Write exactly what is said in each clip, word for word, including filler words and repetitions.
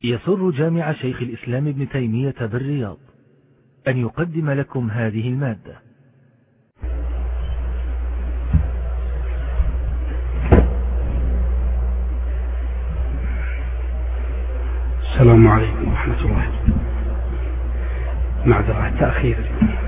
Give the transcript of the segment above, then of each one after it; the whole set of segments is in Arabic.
يسر جامع شيخ الإسلام ابن تيمية بالرياض أن يقدم لكم هذه المادة. السلام عليكم ورحمة الله. معذرة التأخير.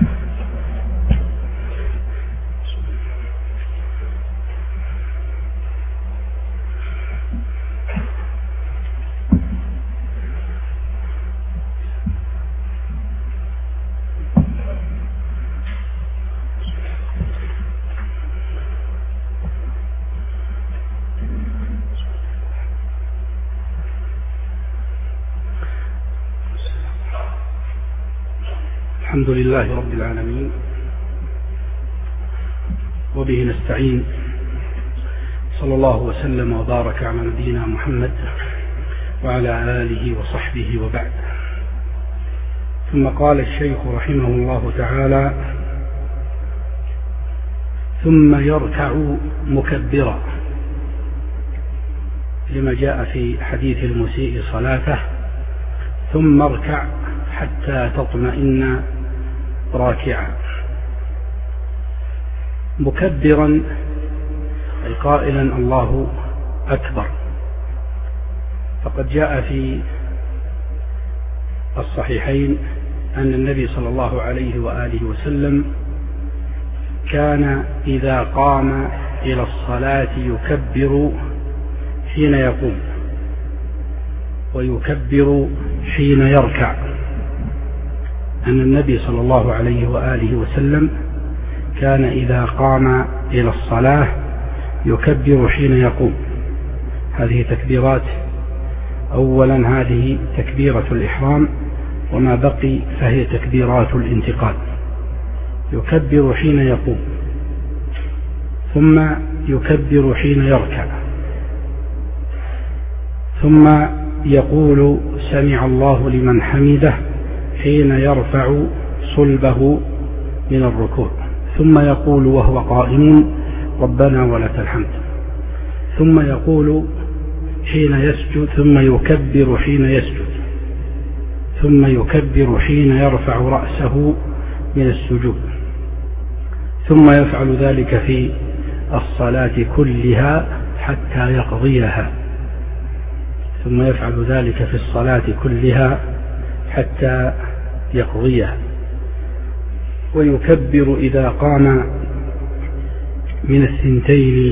الحمد لله رب العالمين، وبه نستعين، صلى الله وسلم وبارك على نبينا محمد وعلى آله وصحبه وبعد. ثم قال الشيخ رحمه الله تعالى: ثم يركع مكبرا، لما جاء في حديث المسيء صلاته: ثم اركع حتى تطمئن راكعا. مكبرا أي قائلا الله أكبر. فقد جاء في الصحيحين أن النبي صلى الله عليه وآله وسلم كان إذا قام إلى الصلاة يكبر حين يقوم ويكبر حين يركع. أن النبي صلى الله عليه وآله وسلم كان إذا قام إلى الصلاة يكبر حين يقوم. هذه تكبيرات. أولا هذه تكبيرة الإحرام، وما بقي فهي تكبيرات الانتقال. يكبر حين يقوم، ثم يكبر حين يركع، ثم يقول سمع الله لمن حمده حين يرفع صلبه من الركوع، ثم يقول وهو قائم ربنا ولك الحمد، ثم يقول حين يسجد، ثم يكبر حين يسجد، ثم يكبر حين يرفع رأسه من السجود، ثم يفعل ذلك في الصلاة كلها حتى يقضيها، ثم يفعل ذلك في الصلاة كلها حتى يقضيها. ويكبر إذا قام من الثنتين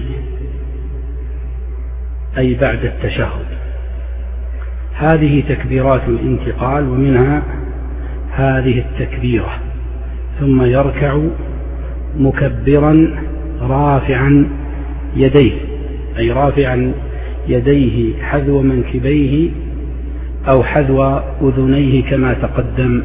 أي بعد التشهد. هذه تكبيرات الانتقال، ومنها هذه التكبيرة: ثم يركع مكبرا رافعا يديه، أي رافعا يديه حذو منكبيه أو حذو أذنيه كما تقدم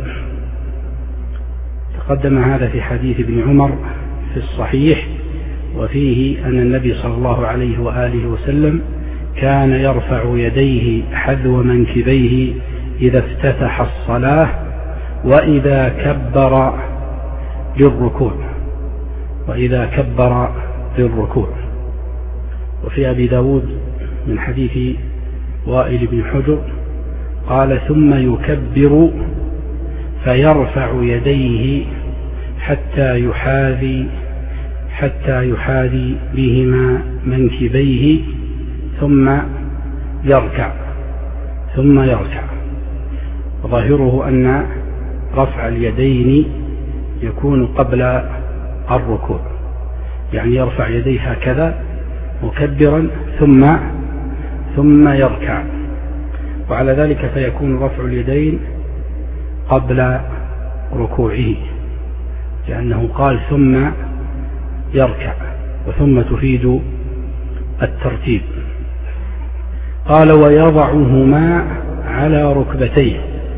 تقدم هذا في حديث ابن عمر في الصحيح، وفيه أن النبي صلى الله عليه وآله وسلم كان يرفع يديه حذو منكبيه إذا افتتح الصلاة وإذا كبر للركوع وإذا كبر للركوع. وفي أبي داود من حديث وائل بن حجر قال: ثم يكبر فيرفع يديه حتى يحاذي حتى يحاذي بهما منكبيه ثم يركع ثم يركع. وظاهره أن رفع اليدين يكون قبل الركوع، يعني يرفع يديه هكذا مكبرا ثم ثم يركع، وعلى ذلك فيكون رفع اليدين قبل ركوعه، لأنه قال ثم يركع، وثم تفيد الترتيب. قال: ويضعهما على ركبتيه،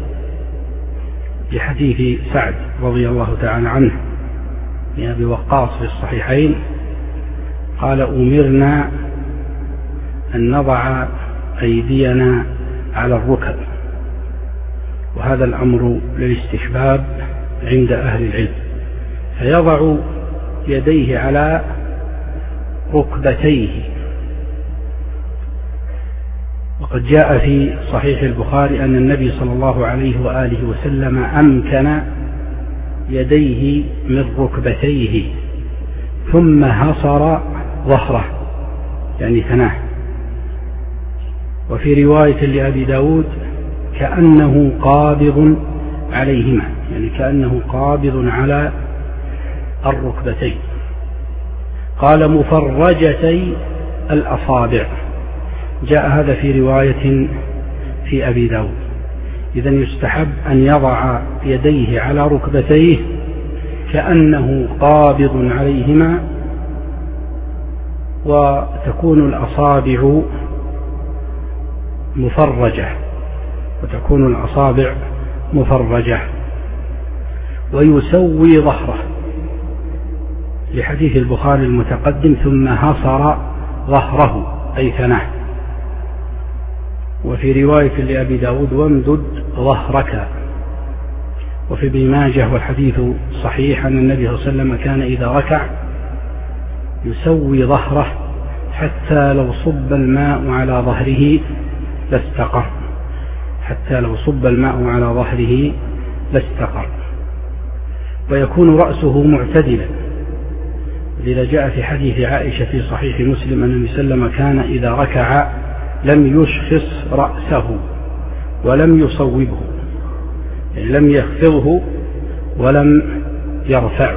بحديث سعد رضي الله تعالى عنه من أبي وقاص في الصحيحين قال: أمرنا أن نضع أيدينا على الركب، وهذا الأمر للاستحباب عند أهل العلم. فيضع يديه على ركبتيه، وقد جاء في صحيح البخاري أن النبي صلى الله عليه وآله وسلم أمكن يديه من ركبتيه ثم هصر ظهره يعني ثناه. وفي رواية لأبي داود كأنه قابض عليهما يعني كأنه قابض على الركبتين. قال مفرجتي الأصابع، جاء هذا في رواية في أبي داود. إذن يستحب أن يضع يديه على ركبتيه كأنه قابض عليهما، وتكون الأصابع مفرجة وتكون الأصابع مفرجة ويسوي ظهره لحديث البخاري المتقدم ثم هصر ظهره أي ثناه. وفي رواية لأبي داود وامدد ظهرك. وفي ابن ماجه والحديث صحيح أن النبي صلى الله عليه وسلم كان إذا ركع يسوي ظهره حتى لو صب الماء على ظهره لاستقر حتى لو صب الماء على ظهره لاستقر ويكون رأسه معتدلا. لذا جاء في حديث عائشة في صحيح مسلم أن النبي صلى الله عليه وسلم كان إذا ركع لم يشخص رأسه ولم يصوبه يعني لم يخفضه ولم يرفعه.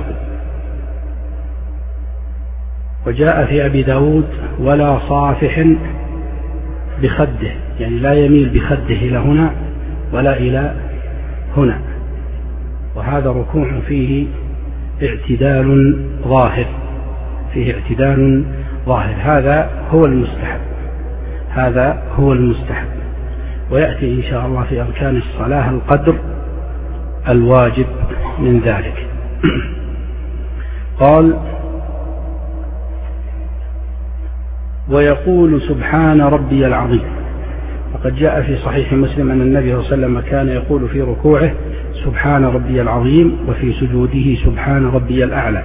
وجاء في أبي داود ولا صافح بخده يعني لا يميل بخده إلى هنا ولا إلى هنا، وهذا ركوع فيه اعتدال ظاهر فيه اعتدال ظاهر هذا هو المستحب هذا هو المستحب ويأتي إن شاء الله في أركان الصلاة القدر الواجب من ذلك. قال ويقول سبحان ربي العظيم. وقد جاء في صحيح مسلم أن النبي صلى الله عليه وسلم كان يقول في ركوعه سبحان ربي العظيم وفي سجوده سبحان ربي الأعلى.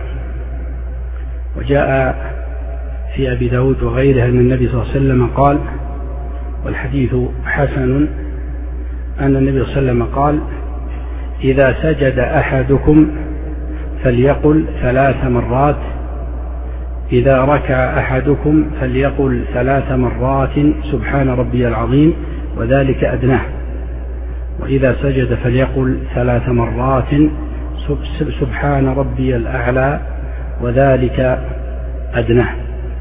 وجاء في أبي داود وغيره أن النبي صلى الله عليه وسلم قال والحديث حسن أن النبي صلى الله عليه وسلم قال إذا سجد أحدكم فليقل ثلاث مرات إذا ركع أحدكم فليقل ثلاث مرات سبحان ربي العظيم وذلك أدناه وإذا سجد فليقل ثلاث مرات سبحان ربي الأعلى وذلك أدناه.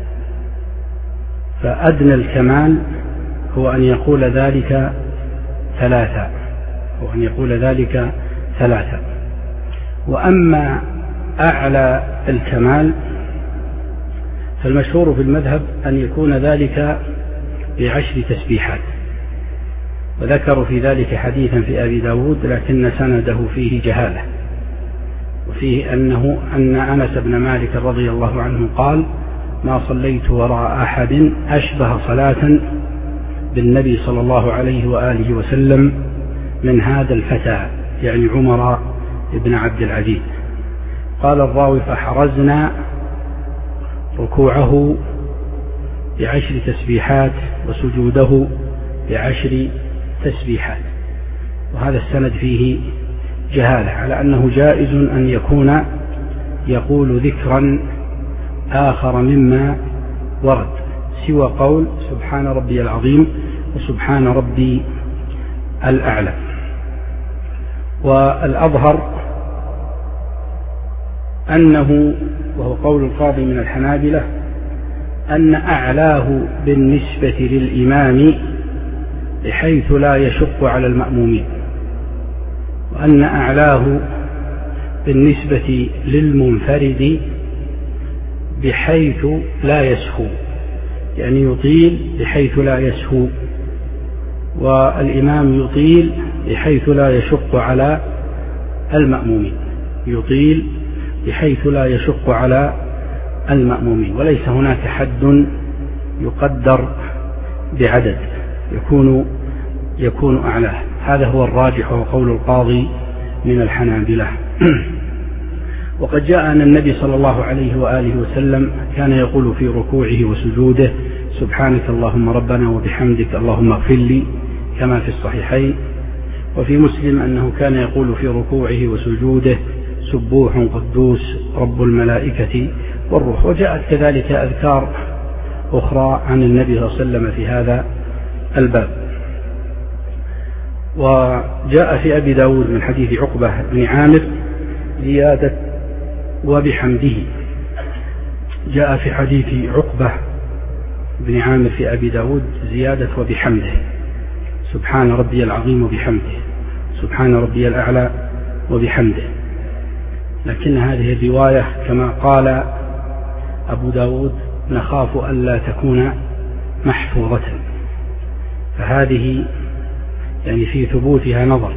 فأدنى الكمال هو أن يقول ذلك ثلاثة وأن يقول ذلك ثلاثة وأما أعلى الكمال فالمشهور في المذهب أن يكون ذلك بعشر تسبيحات. وذكروا في ذلك حديثا في أبي داود لكن سنده فيه جهالة وفيه أنه أن أنس بن مالك رضي الله عنه قال ما صليت وراء أحد أشبه صلاة بالنبي صلى الله عليه وآله وسلم من هذا الفتى يعني عمر بن عبد العزيز. قال الراوي فحرزنا ركوعه بعشر تسبيحات وسجوده بعشر تسبيحات. وهذا السند فيه جهالة على أنه جائز أن يكون يقول ذكرا آخر مما ورد سوى قول سبحان ربي العظيم وسبحان ربي الأعلى. والأظهر أنه وهو قول القاضي من الحنابلة أن أعلاه بالنسبة للإمام بحيث لا يشق على المأمومين وأن أعلاه بالنسبة للمنفرد بحيث لا يسهو يعني يطيل بحيث لا يسهو والإمام يطيل بحيث لا يشق على المأمومين يطيل بحيث لا يشق على المأمومين وليس هناك حد يقدر بعدد يكون يكون أعلاه. هذا هو الراجح وقول القاضي من الحنابلة. وقد جاء أن النبي صلى الله عليه وآله وسلم كان يقول في ركوعه وسجوده سبحانك اللهم ربنا وبحمدك اللهم اغفر لي كما في الصحيحين. وفي مسلم أنه كان يقول في ركوعه وسجوده سبوح قدوس رب الملائكة والروح. وجاءت كذلك أذكار أخرى عن النبي صلى الله عليه وسلم في هذا الباب. وجاء في أبي داود من حديث عقبة بن عامر زيادة وبحمده. جاء في حديث عقبة بن عامر في أبي داود زيادة وبحمده، سبحان ربي العظيم وبحمده، سبحان ربي الأعلى وبحمده. لكن هذه الرواية كما قال أبو داود نخاف ألا تكون محفوظة، فهذه يعني في ثبوتها نظر،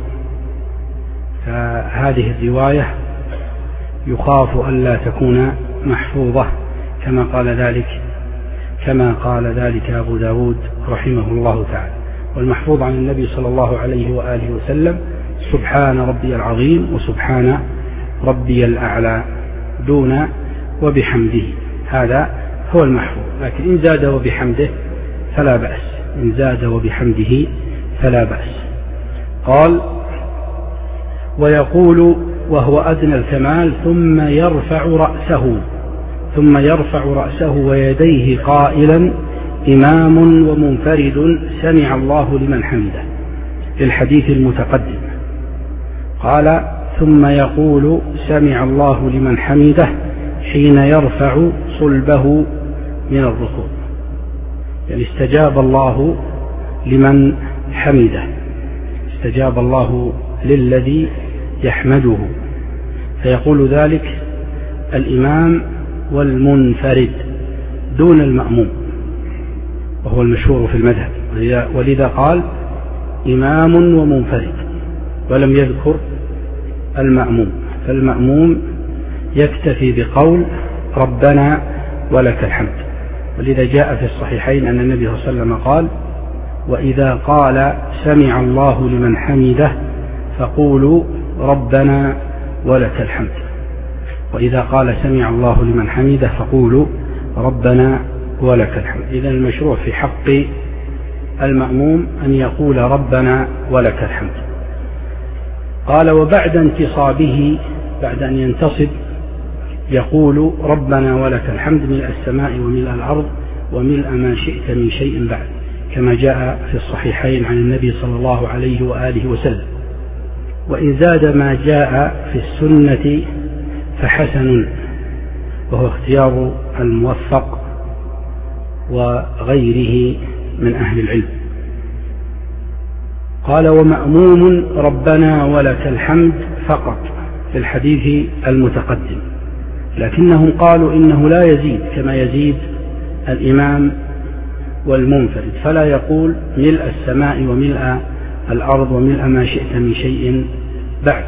فهذه الرواية يخاف ألا تكون محفوظة كما قال ذلك كما قال ذلك أبو داود رحمه الله تعالى. والمحفوظ عن النبي صلى الله عليه وآله وسلم سبحان ربي العظيم وسبحان ربي الأعلى دون وبحمده، هذا هو المحفوظ. لكن إن زاد وبحمده فلا بأس، إن زاد وبحمده فلا بأس. قال ويقول وهو أدنى الكمال ثم يرفع رأسه ثم يرفع رأسه ويديه قائلا إمام ومنفرد سمع الله لمن حمده، في الحديث المتقدم. قال ثم يقول سمع الله لمن حمده حين يرفع صلبه من الركوع، يعني استجاب الله لمن حمده، استجاب الله للذي يحمده، فيقول ذلك الإمام والمنفرد دون المأموم، وهو المشهور في المذهب، ولذا قال إمام ومنفرد ولم يذكر المأموم، فالمأموم يكتفي بقول ربنا ولك الحمد. ولذا جاء في الصحيحين أن النبي صلى الله عليه وسلم قال وإذا قال سمع الله لمن حمده فقولوا ربنا ولك الحمد، وإذا قال سمع الله لمن حمده فقولوا ربنا ولك الحمد. إذن المشروع في حق المأموم أن يقول ربنا ولك الحمد. قال وبعد انتصابه، بعد أن ينتصب يقول ربنا ولك الحمد ملء السماء وملء الأرض وملء ما شئت من شيء بعد، كما جاء في الصحيحين عن النبي صلى الله عليه وآله وسلم. وإن زاد ما جاء في السنة فحسن، وهو اختيار الموفق وغيره من أهل العلم. قال ومأموم ربنا ولك الحمد فقط في الحديث المتقدم، لكنهم قالوا إنه لا يزيد كما يزيد الإمام والمنفرد، فلا يقول ملء السماء وملء الأرض وملء ما شئت من شيء بعد.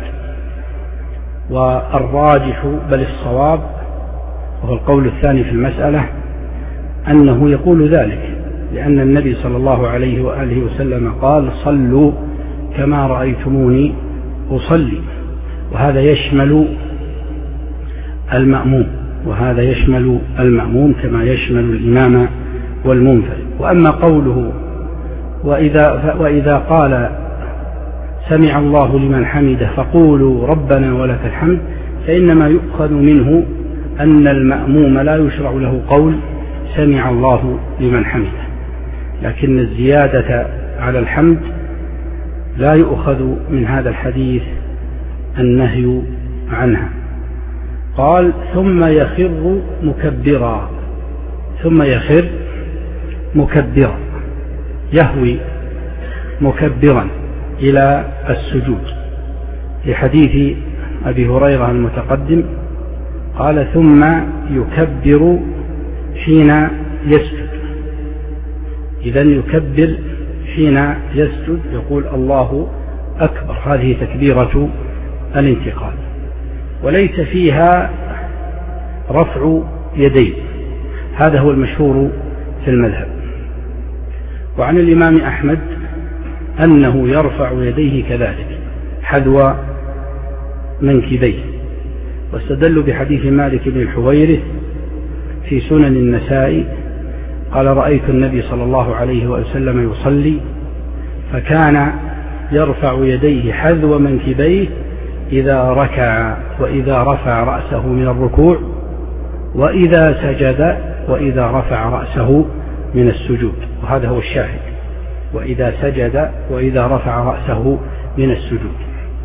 والراجح بل الصواب وهو القول الثاني في المسألة أنه يقول ذلك، لأن النبي صلى الله عليه وآله وسلم قال صلوا كما رأيتموني أصلي، وهذا يشمل المأموم وهذا يشمل المأموم كما يشمل الإمام والمنفرد. وأما قوله وإذا, وإذا قال سمع الله لمن حمده فقولوا ربنا ولك الحمد، فإنما يؤخذ منه أن المأموم لا يشرع له قول سمع الله لمن حمده، لكن الزيادة على الحمد لا يؤخذ من هذا الحديث النهي عنها. قال ثم يخر مكبرا، ثم يخر مكبرا، يهوي مكبرا إلى السجود، في حديث أبي هريرة المتقدم قال ثم يكبر حين يسجد. إذن يكبر حين يسجد، يقول الله أكبر، هذه تكبيرة الانتقال، وليس فيها رفع يدين، هذا هو المشهور في المذهب. وعن الإمام أحمد أنه يرفع يديه كذلك حذو منكبيه، واستدلوا بحديث مالك بن الحويرث في سنن النسائي قال رأيت النبي صلى الله عليه وسلم يصلي فكان يرفع يديه حذو منكبيه إذا ركع وإذا رفع رأسه من الركوع وإذا سجد وإذا رفع رأسه من السجود. وهذا هو الشاهد، وإذا سجد وإذا رفع رأسه من السجود.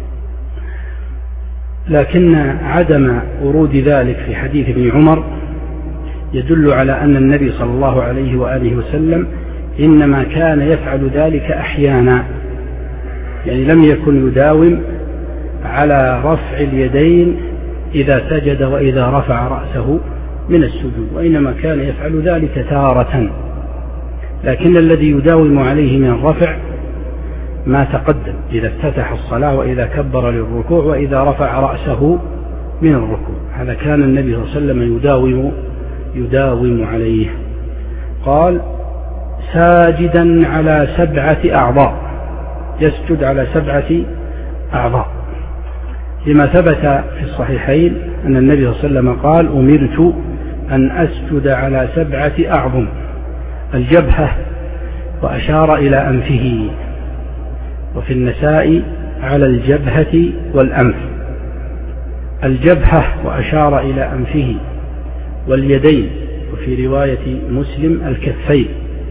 لكن عدم ورود ذلك في حديث ابن عمر يدل على أن النبي صلى الله عليه وآله وسلم إنما كان يفعل ذلك أحيانا، يعني لم يكن يداوم على رفع اليدين إذا سجد وإذا رفع رأسه من السجود، وإنما كان يفعل ذلك تارة. لكن الذي يداوم عليه من الرفع ما تقدم، إذا افتتح الصلاة وإذا كبر للركوع وإذا رفع رأسه من الركوع، هذا كان النبي صلى الله عليه وسلم يداوم يداوم عليه. قال ساجدا على سبعة أعضاء، يسجد على سبعة أعضاء، لما ثبت في الصحيحين أن النبي صلى الله عليه وسلم قال أمرت أن أسجد على سبعة أعظم: الجبهة، وأشار إلى أنفه، وفي النساء على الجبهة والأنف، الجبهة وأشار إلى أنفه، واليدين، وفي رواية مسلم الكفين،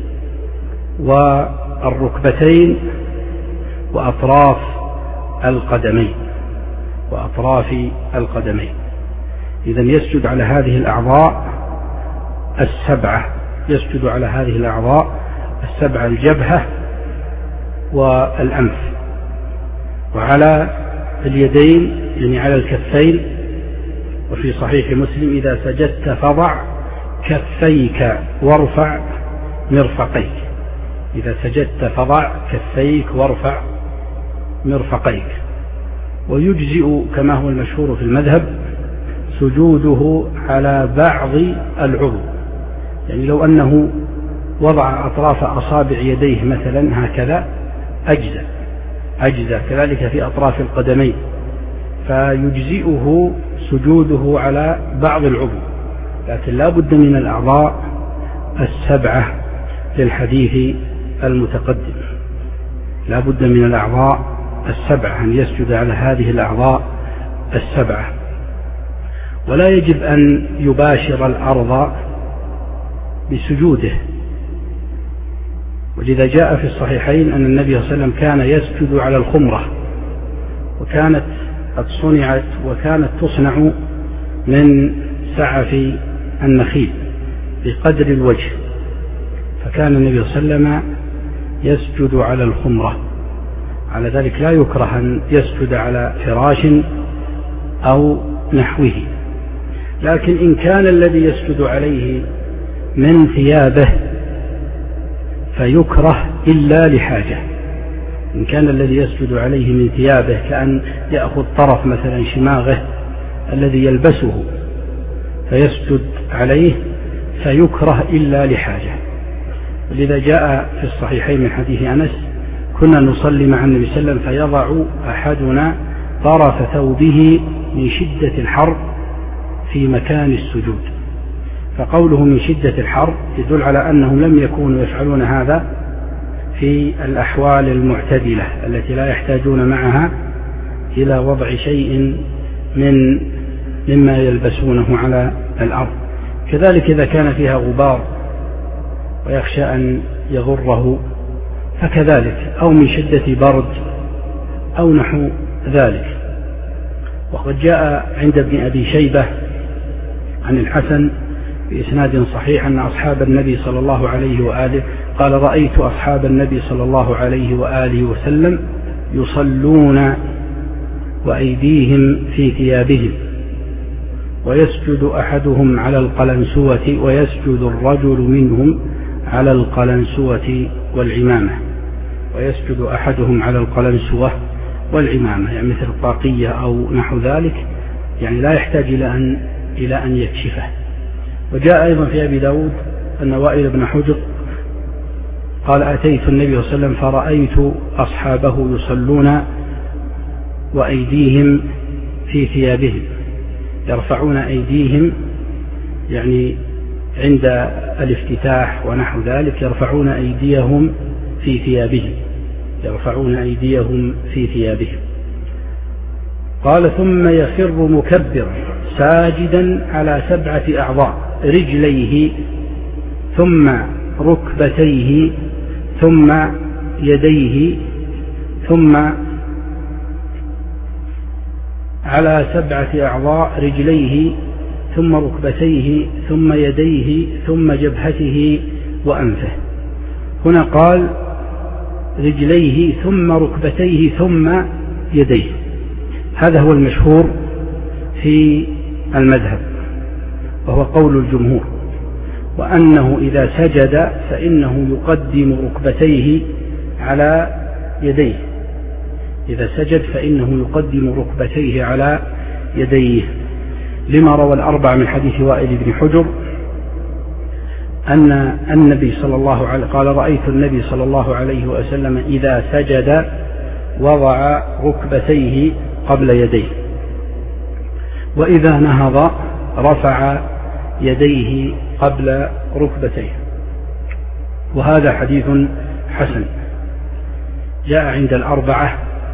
والركبتين، وأطراف القدمين وأطراف القدمين. إذن يسجد على هذه الأعضاء السبعة، يسجد على هذه الأعضاء السبعة: الجبهة والأنف، وعلى اليدين يعني على الكفين. وفي صحيح مسلم إذا سجدت فضع كفيك وارفع مرفقيك، إذا سجدت فضع كفيك وارفع مرفقيك. ويجزئ كما هو المشهور في المذهب سجوده على بعض العضو، يعني لو أنه وضع أطراف أصابع يديه مثلا هكذا أجزأ أجزأ كذلك في أطراف القدمين، فيجزئه سجوده على بعض العضو، لكن لا بد من الأعضاء السبعة للحديث المتقدم، لا بد من الأعضاء السبعة، أن يسجد على هذه الأعضاء السبعة. ولا يجب أن يباشر الأرض بسجوده، ولذا جاء في الصحيحين أن النبي صلى الله عليه وسلم كان يسجد على الخمرة، وكانت قد صنعت وكانت تصنع من سعف النخيل بقدر الوجه، فكان النبي صلى الله عليه وسلم يسجد على الخمرة. على ذلك لا يكره أن يسجد على فراش أو نحوه، لكن إن كان الذي يسجد عليه من ثيابه فيكره إلا لحاجة. إن كان الذي يسجد عليه من ثيابه كأن يأخذ طرف مثلا شماغه الذي يلبسه فيسجد عليه فيكره إلا لحاجة. ولذا جاء في الصحيحين من حديث أنس: كنا نصلي مع النبي صلى الله عليه وسلم فيضع أحدنا طرف ثوبه من شدة الحر في مكان السجود. فقوله من شدة الحر يدل على أنهم لم يكونوا يفعلون هذا في الأحوال المعتدلة التي لا يحتاجون معها إلى وضع شيء من مما يلبسونه على الأرض. كذلك إذا كان فيها غبار ويخشى أن يضره فكذلك، أو من شدة برد أو نحو ذلك. وقد جاء عند ابن أبي شيبة عن الحسن بإسناد صحيح أن أصحاب النبي صلى الله عليه وآله قال: رأيت أصحاب النبي صلى الله عليه وآله وسلم يصلون وأيديهم في ثيابهم، ويسجد أحدهم على القلنسوة، ويسجد الرجل منهم على القلنسوة والعمامة، ويسجد أحدهم على القلنسوة والعمامة، يعني مثل الطاقية أو نحو ذلك، يعني لا يحتاج إلى أن إلى أن يكشفه. وجاء أيضا في أبي داود أن وائل بن حجر قال: أتيت النبي صلى الله عليه وسلم فرأيت أصحابه يصلون وأيديهم في ثيابهم، يرفعون أيديهم يعني عند الافتتاح ونحو ذلك يرفعون أيديهم في ثيابهم يرفعون أيديهم في ثيابهم. قال ثم يخر مكبرا ساجدا على سبعة أعضاء رجليه ثم ركبتيه ثم يديه ثم على سبعة أعضاء رجليه ثم ركبتيه ثم يديه ثم جبهته وأنفه. هنا قال رجليه ثم ركبتيه ثم يديه، هذا هو المشهور في المذهب وهو قول الجمهور، وأنه إذا سجد فإنه يقدم ركبتيه على يديه إذا سجد فإنه يقدم ركبتيه على يديه، لما روى الأربع من حديث وائل بن حجر أن النبي صلى الله عليه قال رأيت النبي صلى الله عليه وسلم إذا سجد وضع ركبتيه قبل يديه، وإذا نهض رفع يديه قبل ركبتيه. وهذا حديث حسن جاء عند الأربعة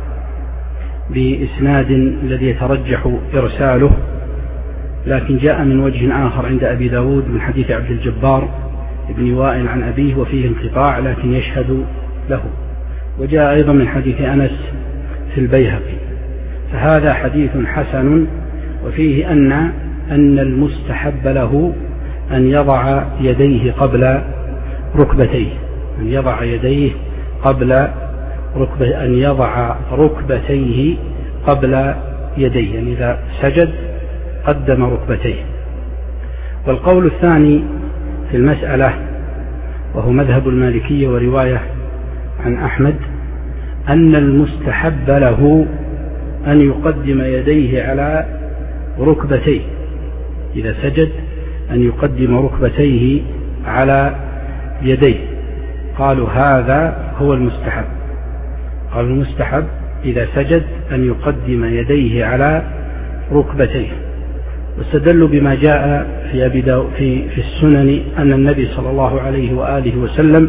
بإسناد الذي يترجح إرساله، لكن جاء من وجه آخر عند أبي داود من حديث عبد الجبار بن وائل عن أبيه وفيه انقطاع لكن يشهد له، وجاء أيضا من حديث أنس في البيهقي. فهذا حديث حسن وفيه أن أن المستحب له أن يضع يديه قبل ركبتيه أن يضع يديه قبل ركبة أن يضع ركبتيه قبل يديه، يعني إذا سجد قدم ركبتيه. والقول الثاني في المسألة وهو مذهب المالكية ورواية عن أحمد أن المستحب له أن يقدم يديه على ركبتيه إذا سجد، أن يقدم ركبتيه على يديه. قالوا هذا هو المستحب قالوا المستحب إذا سجد أن يقدم يديه على ركبتيه، واستدلوا بما جاء في أبي داود في في السنن أن النبي صلى الله عليه وآله وسلم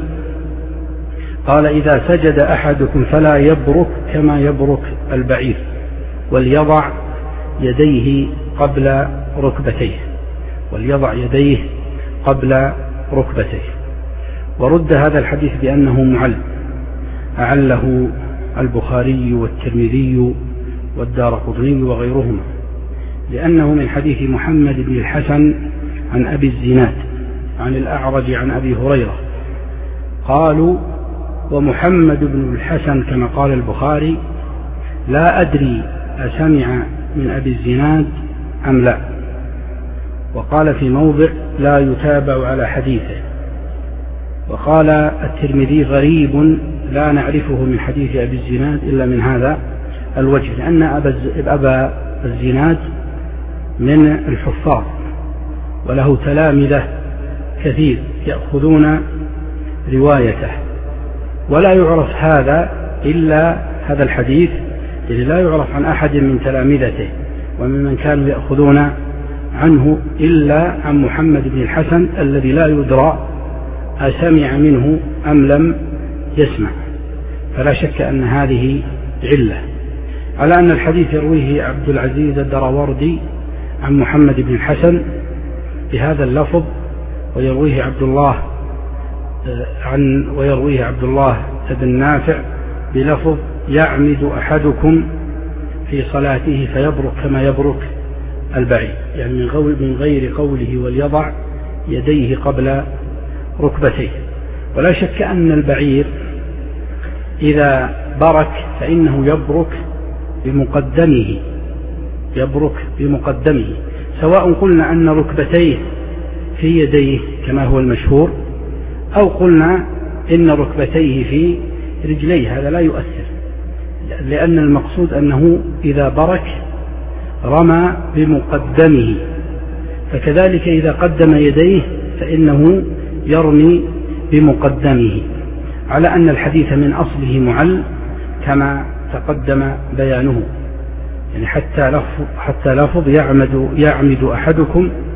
قال إذا سجد أحدكم فلا يبرك كما يبرك البعير وليضع يديه قبل ركبتيه وليضع يديه قبل ركبتيه. ورد هذا الحديث بأنه معل، أعله البخاري والترمذي والدارقطني وغيرهما، لأنه من حديث محمد بن الحسن عن أبي الزناد عن الأعرج عن أبي هريرة. قالوا ومحمد بن الحسن كما قال البخاري لا أدري أسمع من أبي الزناد أم لا، وقال في موضع لا يتابع على حديثه. وقال الترمذي غريب لا نعرفه من حديث أبي الزناد إلا من هذا الوجه، لأن أبا الزناد من الحفاظ وله تلامذة كثير يأخذون روايته، ولا يعرف هذا إلا هذا الحديث الذي لا يعرف عن أحد من تلامذته وممن كانوا يأخذون عنه إلا عن محمد بن الحسن الذي لا يدرى أسمع منه أم لم يسمع. فلا شك أن هذه علة على أن الحديث يرويه عبد العزيز الدراوردي عن محمد بن الحسن بهذا اللفظ، ويرويه عبد الله عن ويرويه عبد الله بن نافع بلفظ يعمد أحدكم في صلاته فيبرك كما يبرك البعير، يعني من غير قوله وليضع يديه قبل ركبتيه. ولا شك أن البعير إذا برك فإنه يبرك بمقدمه يبرك بمقدمه سواء قلنا أن ركبتيه في يديه كما هو المشهور أو قلنا إن ركبتيه في رجليه، هذا لا يؤثر، لأن المقصود أنه إذا برك رمى بمقدمه، فكذلك إذا قدم يديه فإنه يرمي بمقدمه، على أن الحديث من أصله معل كما تقدم بيانه، يعني حتى لفظ, حتى لفظ يعمد, يعمد أحدكم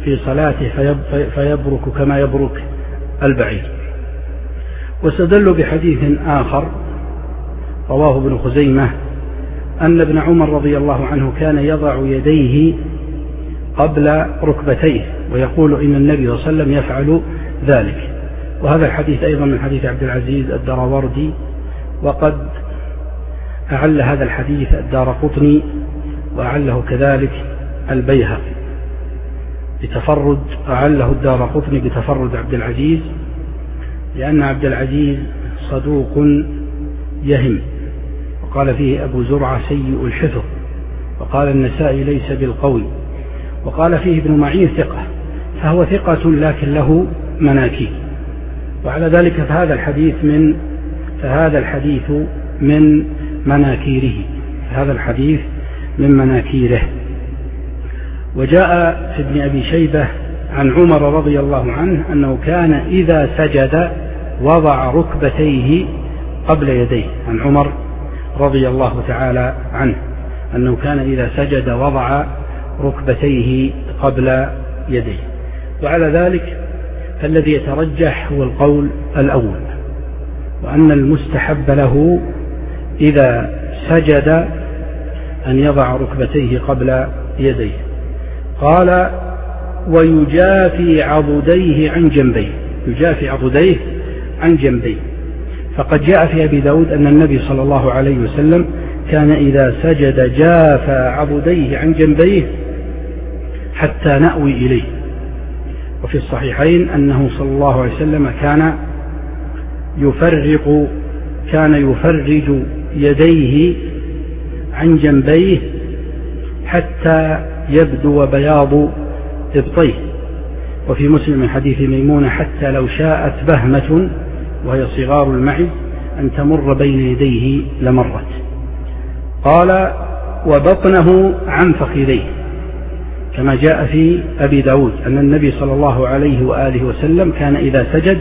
في صلاته فيبرك كما يبرك البعير. واستدلوا بحديث آخر رواه ابن خزيمة أن ابن عمر رضي الله عنه كان يضع يديه قبل ركبتيه ويقول إن النبي صلى الله عليه وسلم يفعل ذلك. وهذا الحديث أيضا من حديث عبد العزيز الدراوردي، وقد أعل هذا الحديث الدارقطني وأعله كذلك البيهقي بتفرد، أعله الدارقطني بتفرد عبد العزيز، لأن عبد العزيز صدوق يهم، وقال فيه أبو زرعة سيء الحفظ، وقال النسائي ليس بالقوي، وقال فيه ابن معين ثقة، فهو ثقة لكن له مناكير. وعلى ذلك فهذا الحديث من فهذا الحديث من مناكيره هذا الحديث من مناكيره. وجاء في ابن أبي شيبة عن عمر رضي الله عنه أنه كان إذا سجد وضع ركبتيه قبل يديه، عن عمر رضي الله تعالى عنه أنه كان إذا سجد وضع ركبتيه قبل يديه. وعلى ذلك فالذي يترجح هو القول الأول، وأن المستحب له إذا سجد أن يضع ركبتيه قبل يديه. قال ويجافي عضديه عن جنبيه، يجافي عضديه عن جنبيه. فقد جاء في أبي داود أن النبي صلى الله عليه وسلم كان إذا سجد جافى عضديه عن جنبيه حتى نأوي إليه. وفي الصحيحين أنه صلى الله عليه وسلم كان يفرق كان يفرج يديه عن جنبيه حتى يبدو بياض إبطيه. وفي مسلم من حديث ميمونة حتى لو شاءت بهمة وهي صغار المعز أن تمر بين يديه لمرت. قال وبطنه عن فخذيه، كما جاء في أبي داود أن النبي صلى الله عليه وآله وسلم كان إذا سجد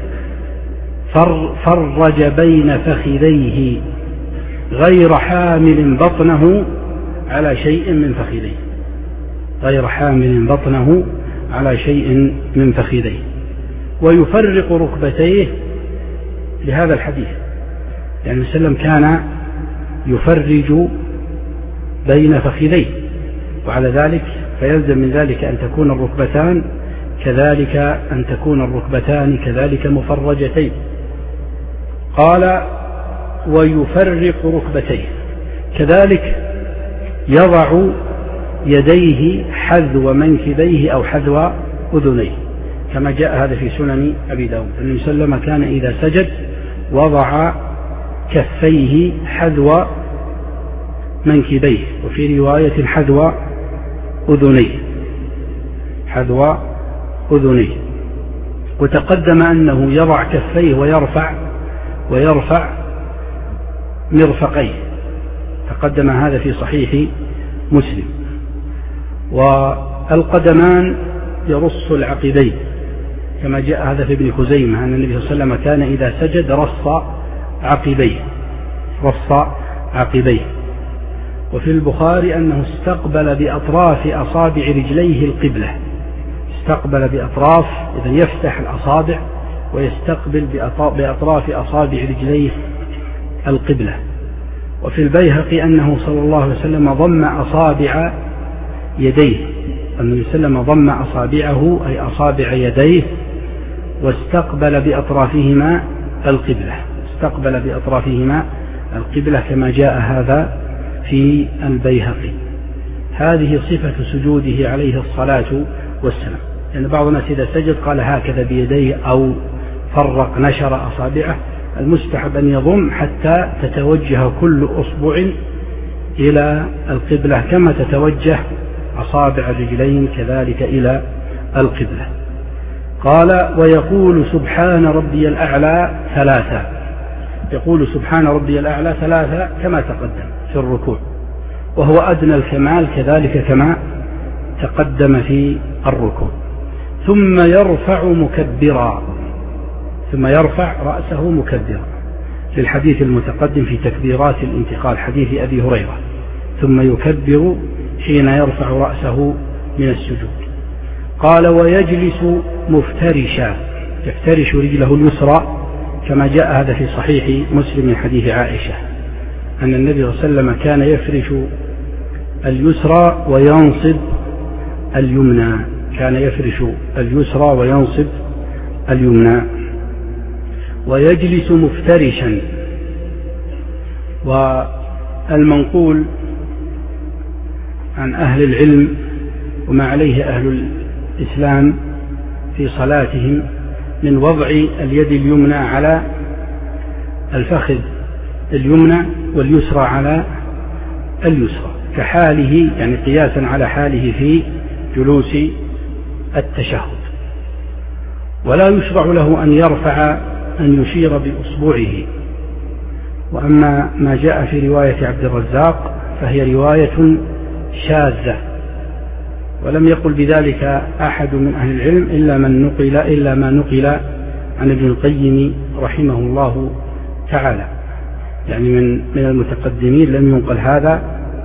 فرج بين فخذيه غير حامل بطنه على شيء من فخذيه غير حامل بطنه على شيء من فخذيه ويفرق ركبتيه لهذا الحديث، يعني يعني وسلم كان يفرج بين فخذيه، وعلى ذلك فيلزم من ذلك أن تكون الركبتان كذلك أن تكون الركبتان كذلك مفرجتين. قال ويفرق ركبتيه، كذلك يضع يديه حذو منكبيه أو حذو أذنيه، كما جاء هذا في سنن أبي داود أن النبي صلى الله عليه وسلم كان إذا سجد وضع كفيه حذو منكبيه، وفي رواية حذو أذنيه حذو أذنيه. وتقدم أنه يضع كفيه ويرفع ويرفع مرفقيه، تقدم هذا في صحيح مسلم. والقدمان يرص العقبين، كما جاء هذا في ابن خزيمة أن النبي صلى الله عليه وسلم كان إذا سجد رص عقبيه رص عقبيه. وفي البخاري أنه استقبل بأطراف أصابع رجليه القبلة، استقبل بأطراف، إذن يفتح الأصابع ويستقبل بأطراف أصابع رجليه القبلة. وفي البيهقي أنه صلى الله عليه وسلم ضم أصابع يديه، أن النبي صلى الله عليه وسلم ضم أصابعه أي أصابع يديه واستقبل بأطرافهما القبلة استقبل بأطرافهما القبلة كما جاء هذا في البيهقي. هذه صفة سجوده عليه الصلاة والسلام، لأن يعني بعض الناس إذا سجد قال هكذا بيديه أو فرق نشر أصابعه. المستحب أن يضم حتى تتوجه كل أصبع إلى القبلة كما تتوجه أصابع الرجلين كذلك إلى القبلة. قال ويقول سبحان ربي الأعلى ثلاثة، يقول سبحان ربي الأعلى ثلاثة كما تقدم في الركوع، وهو أدنى الكمال كذلك كما تقدم في الركوع. ثم يرفع مكبرا ثم يرفع رأسه مكبرا، للحديث المتقدم في تكبيرات الانتقال حديث أبي هريرة، ثم يكبر حين يرفع رأسه من السجود. قال ويجلس مفترشا، يفترش رجله اليسرى كما جاء هذا في صحيح مسلم من حديث عائشة أن النبي صلى الله عليه وسلم كان يفرش اليسرى وينصب اليمنى، كان يفرش اليسرى وينصب اليمنى. ويجلس مفترشا، والمنقول عن أهل العلم وما عليه أهل الإسلام في صلاتهم من وضع اليد اليمنى على الفخذ اليمنى واليسرى على اليسرى كحاله، يعني قياسا على حاله في جلوس التشهد. ولا يشرع له أن يرفع أن يشير بأصبعه. وأما ما جاء في رواية عبد الرزاق فهي رواية شاذة، ولم يقل بذلك أحد من أهل العلم إلا من نقل إلا ما نقل عن ابن القيم رحمه الله تعالى، يعني من من المتقدمين لم ينقل هذا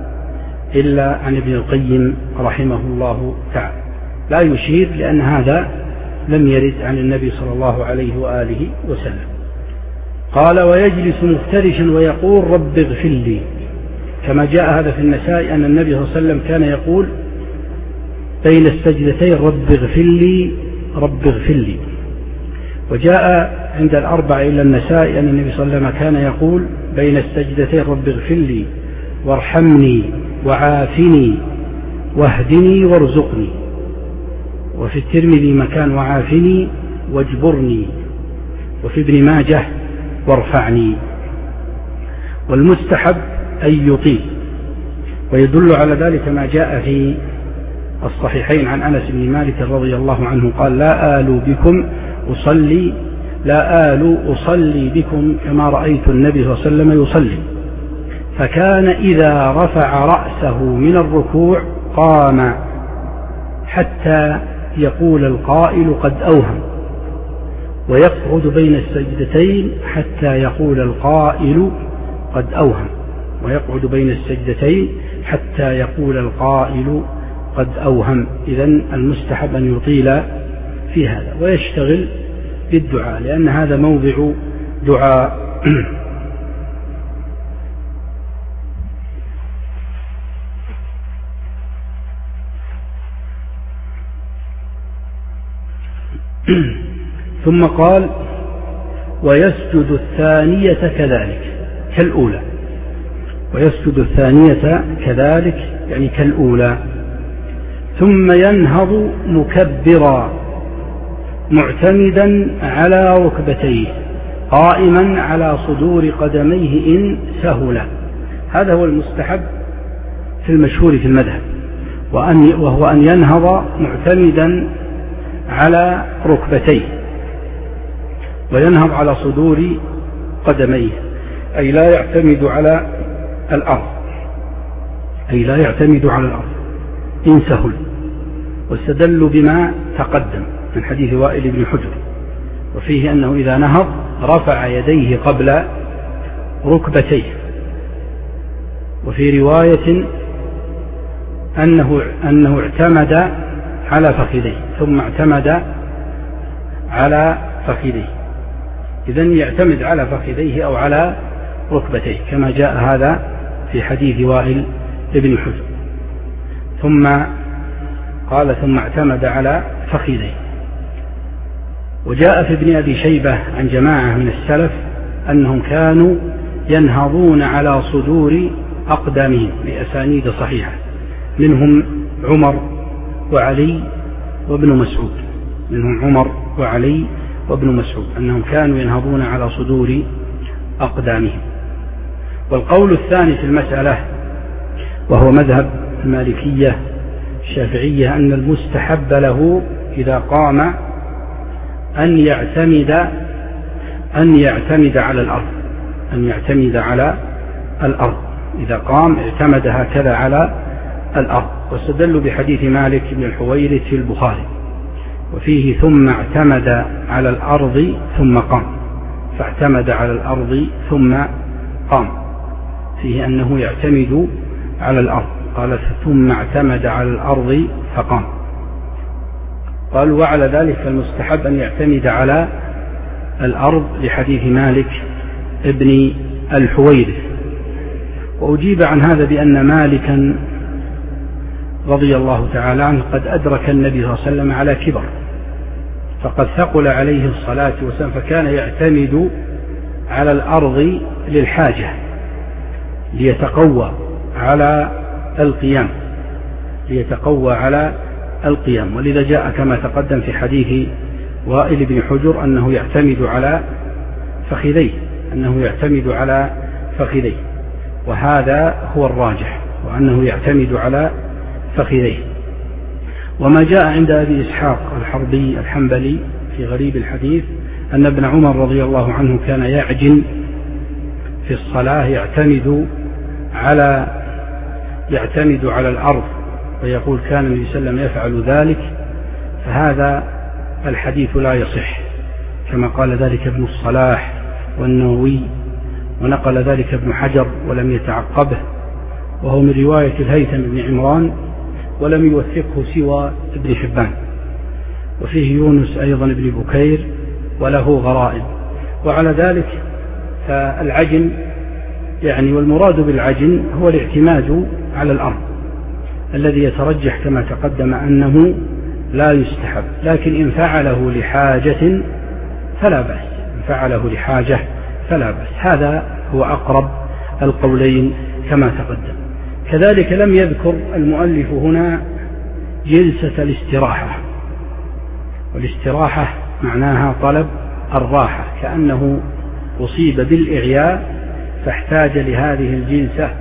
إلا عن ابن القيم رحمه الله تعالى. لا يشير لأن هذا لم يرد عن النبي صلى الله عليه وآله وسلم. قال ويجلس مفترشا ويقول رب اغفر لي، كما جاء هذا في النسائي أن النبي صلى الله عليه وسلم كان يقول بين السجدتين رب اغفر لي رب اغفر لي. وجاء عند الأربعة إلا النسائي أن النبي صلى الله عليه وسلم كان يقول بين السجدتين رب اغفر لي وارحمني وعافني واهدني وارزقني. وفي الترمذي مكان وعافني واجبرني، وفي ابن ماجه وارفعني. والمستحب أن يطيل، ويدل على ذلك ما جاء في الصحيحين عن أنس بن مالك رضي الله عنه قال لا آل بكم أصلي لا آل أصلي بكم كما رأيت النبي صلى الله عليه وسلم يصلي، فكان إذا رفع رأسه من الركوع قام حتى يقول القائل قد أوهم، ويقعد بين السجدتين حتى يقول القائل قد أوهم، ويقعد بين السجدتين حتى يقول القائل قد أوهم. إذن المستحب أن يطيل في هذا ويشتغل بالدعاء، لأن هذا موضع دعاء. ثم قال ويسجد الثانية كذلك كالأولى، ويسجد الثانية كذلك يعني كالأولى. ثم ينهض مكبرا معتمدا على ركبتيه قائما على صدور قدميه إن سهل. هذا هو المستحب في المشهور في المذهب، وأن وهو أن ينهض معتمدا على ركبتيه، وينهض على صدور قدميه، أي لا يعتمد على الأرض، أي لا يعتمد على الأرض إن سهل. واستدلوا بما تقدم من حديث وائل بن حجر، وفيه أنه إذا نهض رفع يديه قبل ركبتيه. وفي رواية أنه, أنه اعتمد على فخذيه ثم اعتمد على فخذيه، إذن يعتمد على فخذيه أو على ركبتيه كما جاء هذا في حديث وائل بن حجر. ثم قال ثم اعتمد على فخذيه. وجاء في ابن أبي شيبة عن جماعة من السلف أنهم كانوا ينهضون على صدور أقدامهم بأسانيد صحيحة، منهم عمر وعلي وابن مسعود، منهم عمر وعلي وابن مسعود أنهم كانوا ينهضون على صدور أقدامهم. والقول الثاني في المسألة وهو مذهب المالكية الشافعية أن المستحب له إذا قام أن يعتمد أن يعتمد على الأرض، أن يعتمد على الأرض، إذا قام اعتمد هكذا على الأرض. واستدلوا بحديث مالك بن الحويرث في البخاري، وفيه ثم اعتمد على الأرض ثم قام، فاعتمد على الأرض ثم قام، فيه أنه يعتمد على الأرض، قال ثم اعتمد على الأرض فقام. قالوا وعلى ذلك فالمستحب أن يعتمد على الأرض لحديث مالك ابن الحويرث. وأجيب عن هذا بأن مالكا رضي الله تعالى عنه قد أدرك النبي صلى الله عليه وسلم على كبر، فقد ثقل عليه الصلاة والسلام، فكان يعتمد على الأرض للحاجة ليتقوى على القيام ليتقوى على القيام ولذا جاء كما تقدم في حديث وائل بن حجر أنه يعتمد على فخذيه أنه يعتمد على فخذيه وهذا هو الراجح، وأنه يعتمد على فخذيه. وما جاء عند أبي إسحاق الحربي الحنبلي في غريب الحديث أن ابن عمر رضي الله عنه كان يعجن في الصلاة يعتمد على يعتمد على الأرض، ويقول كان النبي صلى الله عليه وسلم يفعل ذلك، فهذا الحديث لا يصح كما قال ذلك ابن الصلاح والنووي، ونقل ذلك ابن حجر ولم يتعقبه، وهو من رواية الهيثم بن عمران ولم يوثقه سوى ابن حبان، وفيه يونس أيضا ابن بكير وله غرائب. وعلى ذلك فالعجن يعني والمراد بالعجن هو الاعتماد على الأرض الذي يترجح كما تقدم أنه لا يستحب، لكن إن فعله لحاجة فلا بأس إن فعله لحاجة فلا بأس هذا هو أقرب القولين كما تقدم. كذلك لم يذكر المؤلف هنا جلسة الاستراحة، والاستراحة معناها طلب الراحة، كأنه أصيب بالإعياء فاحتاج لهذه الجلسة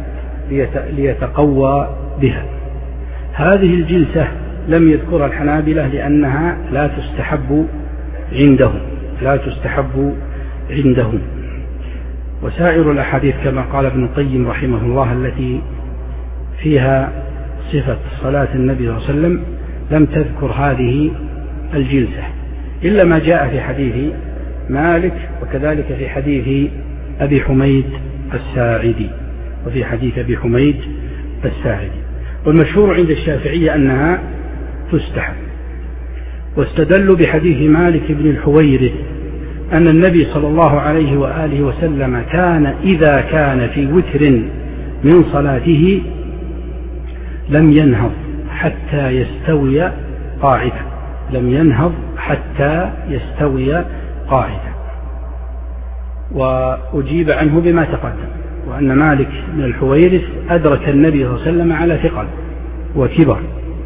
ليتقوى بها. هذه الجلسة لم يذكرها الحنابلة لأنها لا تستحب عندهم لا تستحب عندهم وسائر الأحاديث كما قال ابن القيم رحمه الله التي فيها صفة صلاة النبي صلى الله عليه وسلم لم تذكر هذه الجلسة إلا ما جاء في حديث مالك، وكذلك في حديث أبي حميد الساعدي وفي حديث أبي حميد الساعدي. والمشهور عند الشافعية أنها تستحب، واستدلوا بحديث مالك بن الحويرث أن النبي صلى الله عليه وآله وسلم كان إذا كان في وتر من صلاته لم ينهض حتى يستوي قاعدا لم ينهض حتى يستوي قاعدا وأجيب عنه بما تقدم، وأن مالك بن الحويرث أدرك النبي صلى الله عليه وسلم على ثقل وكبر،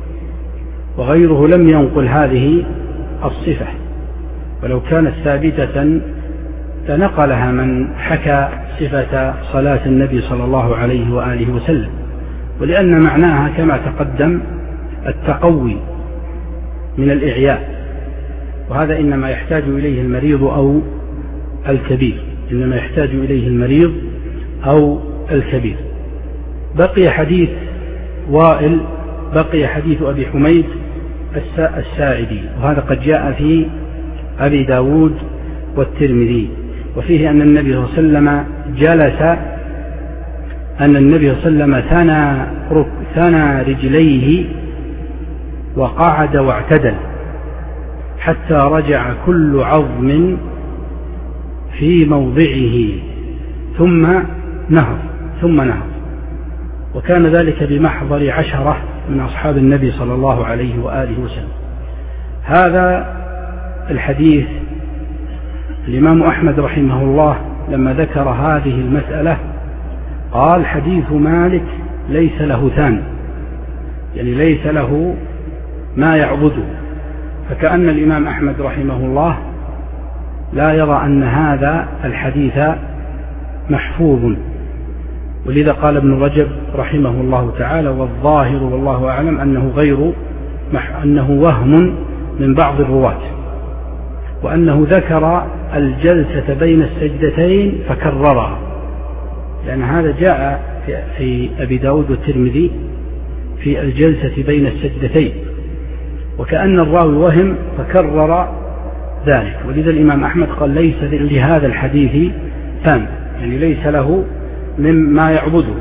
وغيره لم ينقل هذه الصفة، ولو كانت ثابتة لنقلها من حكى صفة صلاة النبي صلى الله عليه وآله وسلم، ولأن معناها كما تقدم التقوي من الإعياء، وهذا إنما يحتاج إليه المريض أو الكبير إنما يحتاج إليه المريض أو الكبير. بقي حديث وائل بقي حديث أبي حميد الساعدي، وهذا قد جاء في أبي داود والترمذي، وفيه أن النبي صلى الله عليه وسلم جلس أن النبي صلى الله عليه وسلم ثنى ثنى رجليه وقعد واعتدل حتى رجع كل عظم في موضعه ثم نهض ثم نهض وكان ذلك بمحضر عشرة من أصحاب النبي صلى الله عليه وآله وسلم. هذا الحديث الإمام أحمد رحمه الله لما ذكر هذه المسألة قال حديث مالك ليس له ثاني، يعني ليس له ما يعبده، فكأن الإمام أحمد رحمه الله لا يرى أن هذا الحديث محفوظ، ولذا قال ابن رجب رحمه الله تعالى والظاهر والله أعلم أنه غير أنه وهم من بعض الرواة، وأنه ذكر الجلسة بين السجدتين فكررها، لأن هذا جاء في أبي داود والترمذي في الجلسة بين السجدتين، وكأن الراوي وهم فكرر ذلك، ولذا الإمام أحمد قال ليس لهذا الحديث ثاني، يعني ليس له مما يعبده.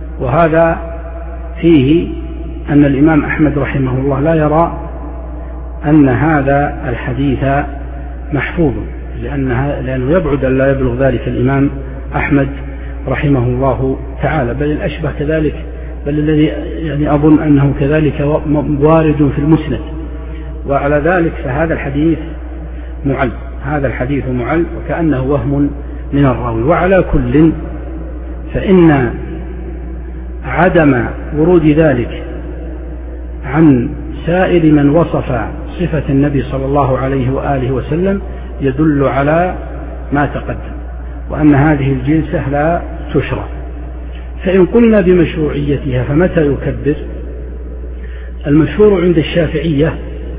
وهذا فيه أن الإمام أحمد رحمه الله لا يرى أن هذا الحديث محفوظ، لأنها لأنه يبعد أن لا يبلغ ذلك الإمام أحمد رحمه الله تعالى، بل الأشبه كذلك، بل الذي يعني أظن أنه كذلك وارد في المسند. وعلى ذلك فهذا الحديث معل، هذا الحديث معل وكأنه وهم من الراوي. وعلى كل فإن عدم ورود ذلك عن سائر من وصف صفة النبي صلى الله عليه وآله وسلم يدل على ما تقدم، وأن هذه الجلسة لا تشرع. فإن قلنا بمشروعيتها فمتى يكبر؟ المشهور عند الشافعية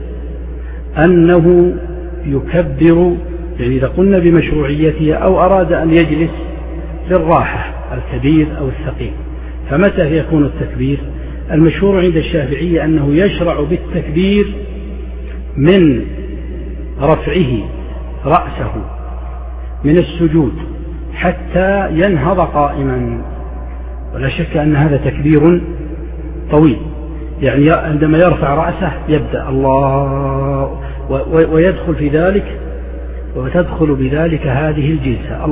أنه يكبر، يعني إذا قلنا بمشروعيتها أو أراد أن يجلس للراحة، الكبير أو الثقيل، فمتى يكون التكبير؟ المشهور عند الشافعية أنه يشرع بالتكبير من رفعه رأسه من السجود حتى ينهض قائما، ولا شك أن هذا تكبير طويل، يعني عندما يرفع رأسه يبدأ الله ويدخل في ذلك، وتدخل بذلك هذه الجلسة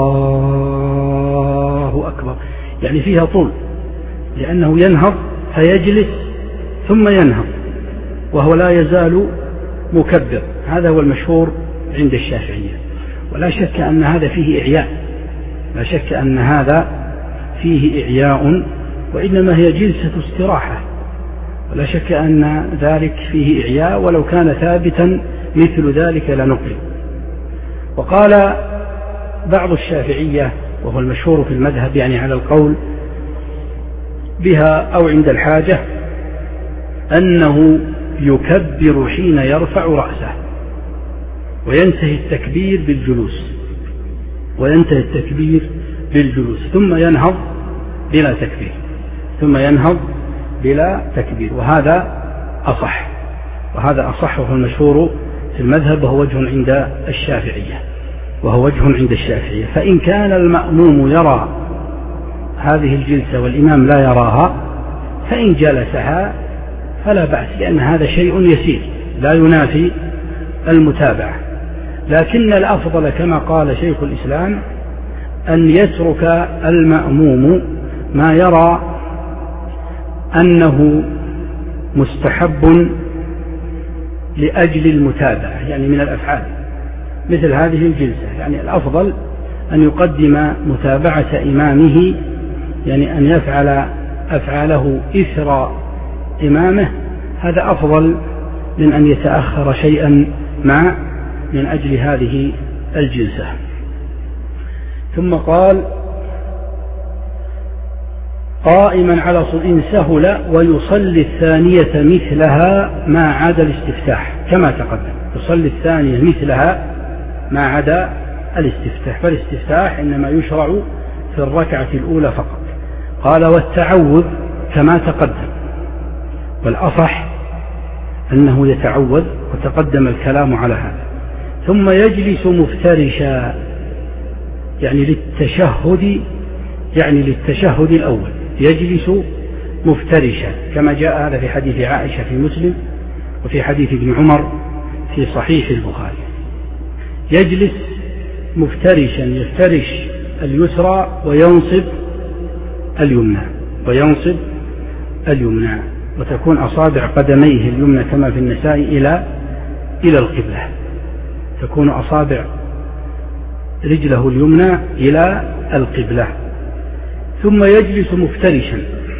الله أكبر، يعني فيها طول، لأنه ينهض فيجلس ثم ينهض وهو لا يزال مكبر. هذا هو المشهور عند الشافعية، ولا شك أن هذا فيه إعياء، لا شك أن هذا فيه إعياء، وإنما هي جلسة استراحة، ولا شك أن ذلك فيه إعياء، ولو كان ثابتا مثل ذلك لنقل. وقال بعض الشافعية وهو المشهور في المذهب، يعني على القول بها أو عند الحاجة، أنه يكبر حين يرفع رأسه وينتهي التكبير بالجلوس، وينتهي التكبير بالجلوس ثم ينهض بلا تكبير، ثم ينهض بلا تكبير، وهذا أصح، وهذا أصح وهو المشهور في المذهب، وهو وجه عند الشافعية، وهو وجه عند الشافعية. فإن كان المأموم يرى هذه الجلسة والإمام لا يراها فإن جلسها فلا بأس، لأن هذا شيء يسير لا ينافي المتابعة. لكن الأفضل كما قال شيخ الإسلام أن يترك المأموم ما يرى أنه مستحب لأجل المتابعة، يعني من الأفعال مثل هذه الجلسة، يعني الأفضل أن يقدم متابعة إمامه، يعني أن يفعل أفعاله إثر إمامه، هذا أفضل من أن يتأخر شيئا مع من أجل هذه الجلسة. ثم قال قائما على إن سهل ويصلي الثانية مثلها ما عدا الاستفتاح، كما تقدم يصلي الثانية مثلها ما عدا الاستفتاح، فالاستفتاح إنما يشرع في الركعة الأولى فقط. قال والتعوذ كما تقدم، والأصح أنه يتعوذ، وتقدم الكلام على هذا. ثم يجلس مفترشا، يعني للتشهد، يعني للتشهد الأول يجلس مفترشا، كما جاء هذا في حديث عائشة في مسلم، وفي حديث ابن عمر في صحيح البخاري. يجلس مفترشا، يفترش اليسرى وينصب اليمنى، وينصب اليمنى، وتكون أصابع قدميه اليمنى كما في النساء إلى إلى القبلة، تكون أصابع رجله اليمنى إلى القبلة. ثم يجلس مفترشا،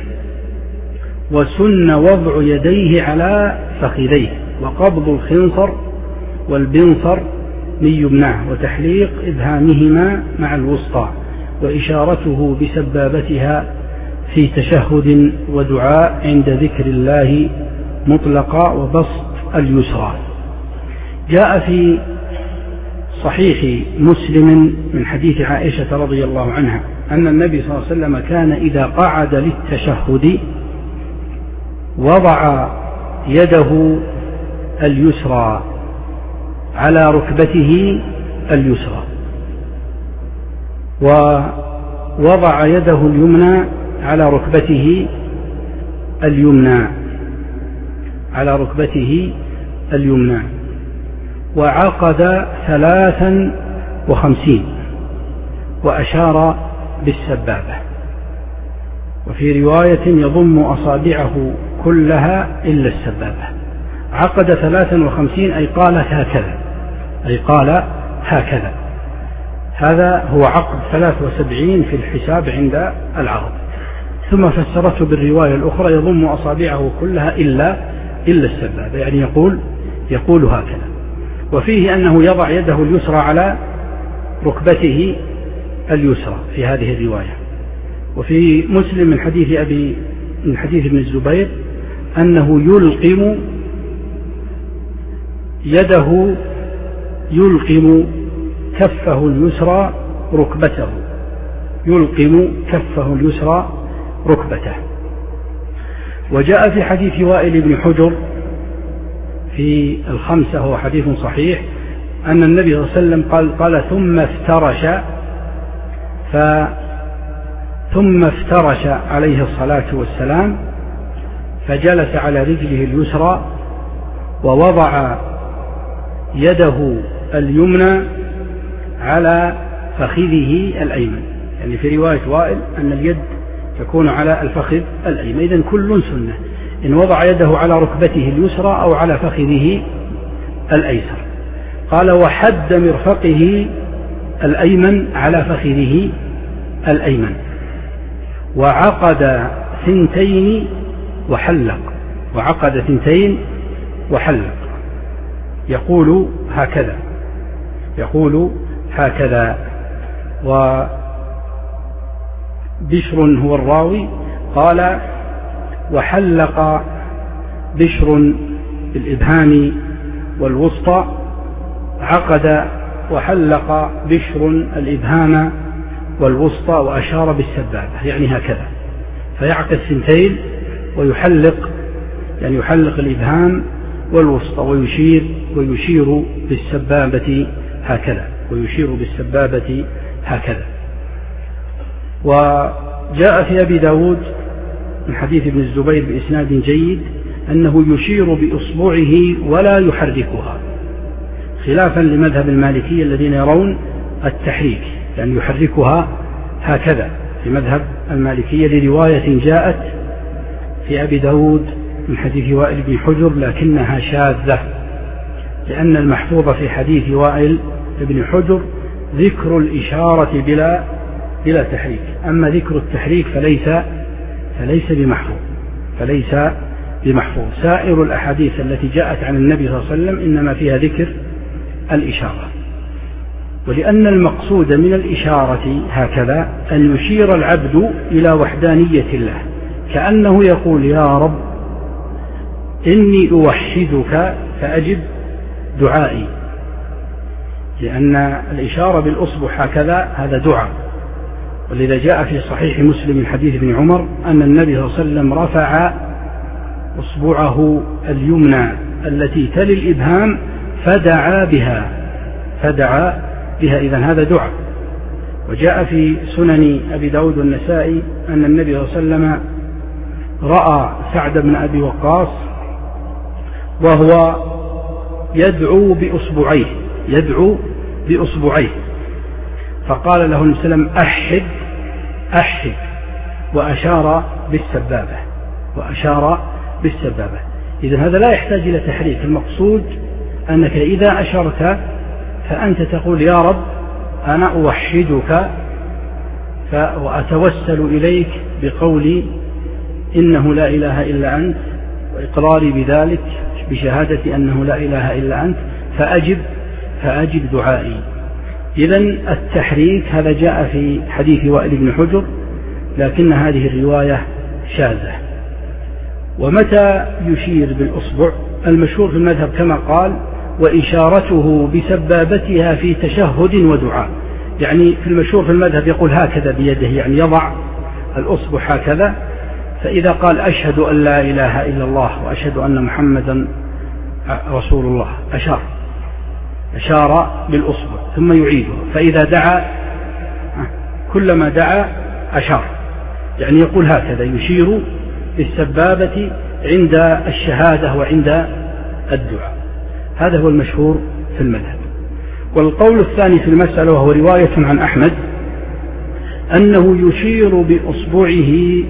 وسن وضع يديه على فخذيه، وقبض الخنصر والبنصر من يمناه، وتحليق إبهامهما مع الوسطى، وإشارته بسبابتها في تشهد ودعاء عند ذكر الله مطلقا، وبسط اليسرى. جاء في صحيح مسلم من حديث عائشة رضي الله عنها أن النبي صلى الله عليه وسلم كان إذا قعد للتشهد وضع يده اليسرى على ركبته اليسرى، ووضع يده اليمنى على ركبته اليمنى على ركبته اليمنى. وعقد ثلاثا وخمسين وأشار بالسبابة. وفي رواية يضم أصابعه كلها إلا السبابة. عقد ثلاثا وخمسين أي قال هكذا، أي قال هكذا. هذا هو عقد ثلاث وسبعين في الحساب عند العرب. ثم فسرته بالرواية الأخرى يضم أصابعه كلها إلا إلا السبابة، يعني يقول يقول هكذا. وفيه أنه يضع يده اليسرى على ركبته اليسرى في هذه الرواية. وفي مسلم من حديث أبي من حديث ابن الزبير أنه يلقم يده يلقم كفه اليسرى ركبته، يلقم كفه اليسرى ركبته. وجاء في حديث وائل بن حجر في الخمسة، هو حديث صحيح، أن النبي صلى الله عليه وسلم قال, قال ثم افترش ف ثم افترش عليه الصلاة والسلام فجلس على رجله اليسرى ووضع يده اليمنى على فخذه الأيمن. يعني في رواية وائل أن اليد تكون على الفخذ الأيمن. إذن كل سنة، إن وضع يده على ركبته اليسرى أو على فخذه الأيسر. قال وحد مرفقه الأيمن على فخذه الأيمن. وعقد ثنتين وحلق، وعقد ثنتين وحلق، يقول هكذا، يقول هكذا. وبشر هو الراوي قال وحلق بشر بالإبهام والوسطى، عقد وحلق بشر الإبهام والوسطى وأشار بالسبابة، يعني هكذا. فيعقد الثنتين ويحلق، يعني يحلق الإبهام والوسطى ويشير ويشير بالسبابة هكذا، ويشير بالسبابة هكذا. وجاء في أبي داود من حديث ابن الزبير بإسناد جيد أنه يشير بإصبعه ولا يحركها، خلافا لمذهب المالكية الذين يرون التحريك، يعني يحركها هكذا في مذهب المالكية، لرواية جاءت في أبي داود من حديث وائل بن حجر لكنها شاذة، لأن المحفوظ في حديث وائل بن حجر ذكر الإشارة بلا بلا تحريك، أما ذكر التحريك فليس فليس بمحفوظ فليس بمحفوظ. سائر الأحاديث التي جاءت عن النبي صلى الله عليه وسلم إنما فيها ذكر الإشارة. ولأن المقصود من الإشارة هكذا أن يشير العبد إلى وحدانية الله، كأنه يقول يا رب إني أوحدك فأجب دعائي، لأن الإشارة بالأصبع هكذا هذا دعاء. ولذا جاء في صحيح مسلم من حديث ابن عمر أن النبي صلى الله عليه وسلم رفع أصبعه اليمنى التي تلي الإبهام فدعا بها فدعا بها إذن هذا دعاء. وجاء في سنن أبي داود والنسائي أن النبي صلى الله عليه وسلم رأى سعد بن أبي وقاص وهو يدعو بأصبعيه يدعو بأصبعيه فقال له النبي صلى الله عليه وسلم أحد أحد وأشار بالسبابة وأشار بالسبابة. إذن هذا لا يحتاج إلى تحريك، المقصود أنك إذا أشرت فأنت تقول يا رب أنا أوحدك وأتوسل إليك بقولي إنه لا إله إلا أنت، وإقراري بذلك بشهادة أنه لا إله إلا أنت، فأجب فأجب دعائي. إذن التحريك هذا جاء في حديث وائل بن حجر، لكن هذه الرواية شاذة. ومتى يشير بالأصبع؟ المشهور في المذهب كما قال وإشارته بسبابتها في تشهد ودعاء، يعني في المشهور في المذهب يقول هكذا بيده، يعني يضع الأصبع هكذا، فإذا قال أشهد أن لا إله إلا الله وأشهد أن محمدا رسول الله أشار أشار بالأصبع ثم يعيده، فإذا دعا كلما دعا أشار، يعني يقول هكذا يشير بالسبابة عند الشهادة وعند الدعاء. هذا هو المشهور في المذهب. والقول الثاني في المسألة وهو رواية عن أحمد أنه يشير بأصبعه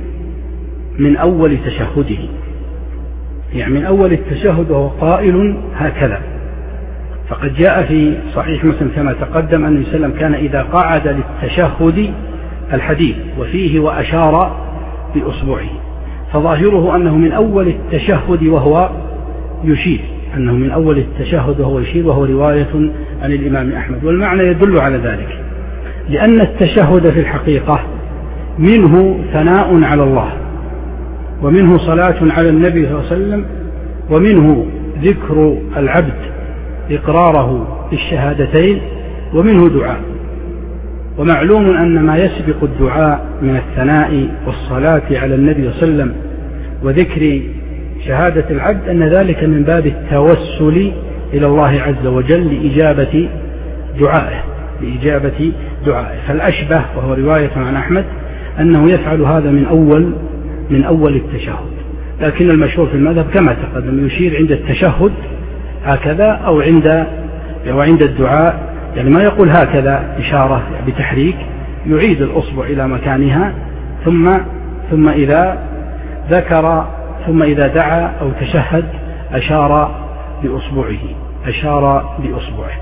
من أول تشهده، يعني من أول التشهد وهو قائل هكذا. فقد جاء في صحيح مسلم كما تقدم أن النبي صلى الله عليه وسلم كان إذا قعد للتشهد الحديث وفيه وأشار بأصبعه، فظاهره أنه من أول التشهد وهو يشير، أنه من أول التشهد وهو يشير، وهو رواية عن الإمام أحمد. والمعنى يدل على ذلك، لأن التشهد في الحقيقة منه ثناء على الله، ومنه صلاة على النبي صلى الله عليه وسلم، ومنه ذكر العبد إقراره بالشهادتين، ومنه دعاء. ومعلوم أن ما يسبق الدعاء من الثناء والصلاة على النبي صلى الله عليه وسلم وذكر شهادة العبد أن ذلك من باب التوسل إلى الله عز وجل لإجابة دعائه لإجابة دعائه فالأشبه وهو رواية عن أحمد أنه يفعل هذا من أول من أول التشهد، لكن المشهور في المذهب كما تقدم يشير عند التشهد هكذا أو عند وعند الدعاء، يعني ما يقول هكذا إشارة بتحريك، يعيد الأصبع إلى مكانها ثم ثم إذا ذكر ثم إذا دعا أو تشهد أشار بأصبعه أشار بأصبعه.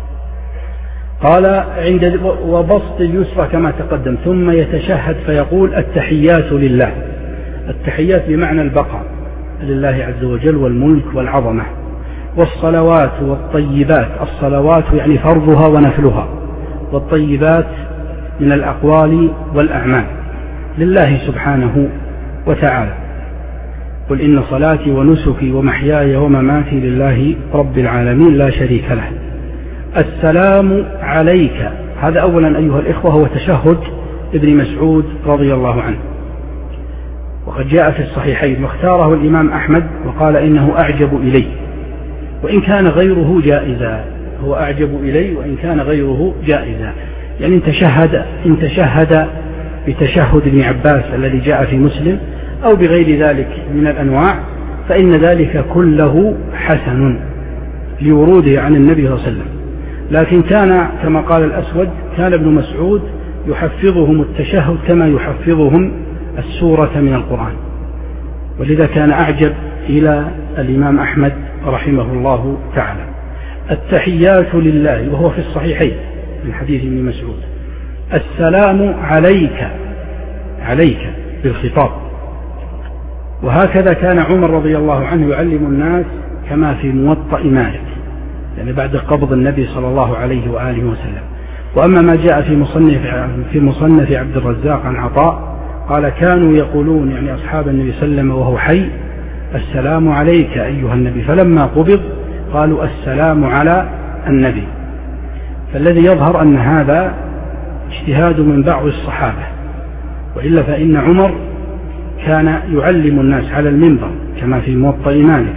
قال عند وبسط اليسرى كما تقدم، ثم يتشهد فيقول التحيات لله. التحيات بمعنى البقاء لله عز وجل والملك والعظمة، والصلوات والطيبات. الصلوات يعني فرضها ونفلها، والطيبات من الأقوال والأعمال لله سبحانه وتعالى. قل إن صلاتي ونسكي ومحياي ومماتي لله رب العالمين لا شريك له. السلام عليك، هذا أولا أيها الإخوة هو تشهد ابن مسعود رضي الله عنه، وقد جاء في الصحيحين واختاره الإمام أحمد وقال إنه أعجب إلي وإن كان غيره جائزا. هو أعجب إلي وإن كان غيره جائزا، يعني إن تشهد, إن تشهد بتشهد ابن عباس الذي جاء في مسلم أو بغير ذلك من الأنواع فإن ذلك كله حسن لوروده عن النبي صلى الله عليه وسلم. لكن كان كما قال الأسود كان ابن مسعود يحفظهم التشهد كما يحفظهم السورة من القرآن، ولذا كان أعجب إلى الإمام أحمد رحمه الله تعالى. التحيات لله وهو في الصحيحين من حديث ابن مسعود. السلام عليك، عليك بالخطاب. وهكذا كان عمر رضي الله عنه يعلم الناس كما في موطأ مالك، يعني بعد قبض النبي صلى الله عليه وآله وسلم. وأما ما جاء في مصنف في مصنف عبد الرزاق عن عطاء قال كانوا يقولون يعني أصحاب النبي صلى الله عليه وسلم وهو حي السلام عليك أيها النبي، فلما قبض قالوا السلام على النبي. فالذي يظهر أن هذا اجتهاد من بعض الصحابة، وإلا فإن عمر كان يعلم الناس على المنبر كما في موطأ مالك،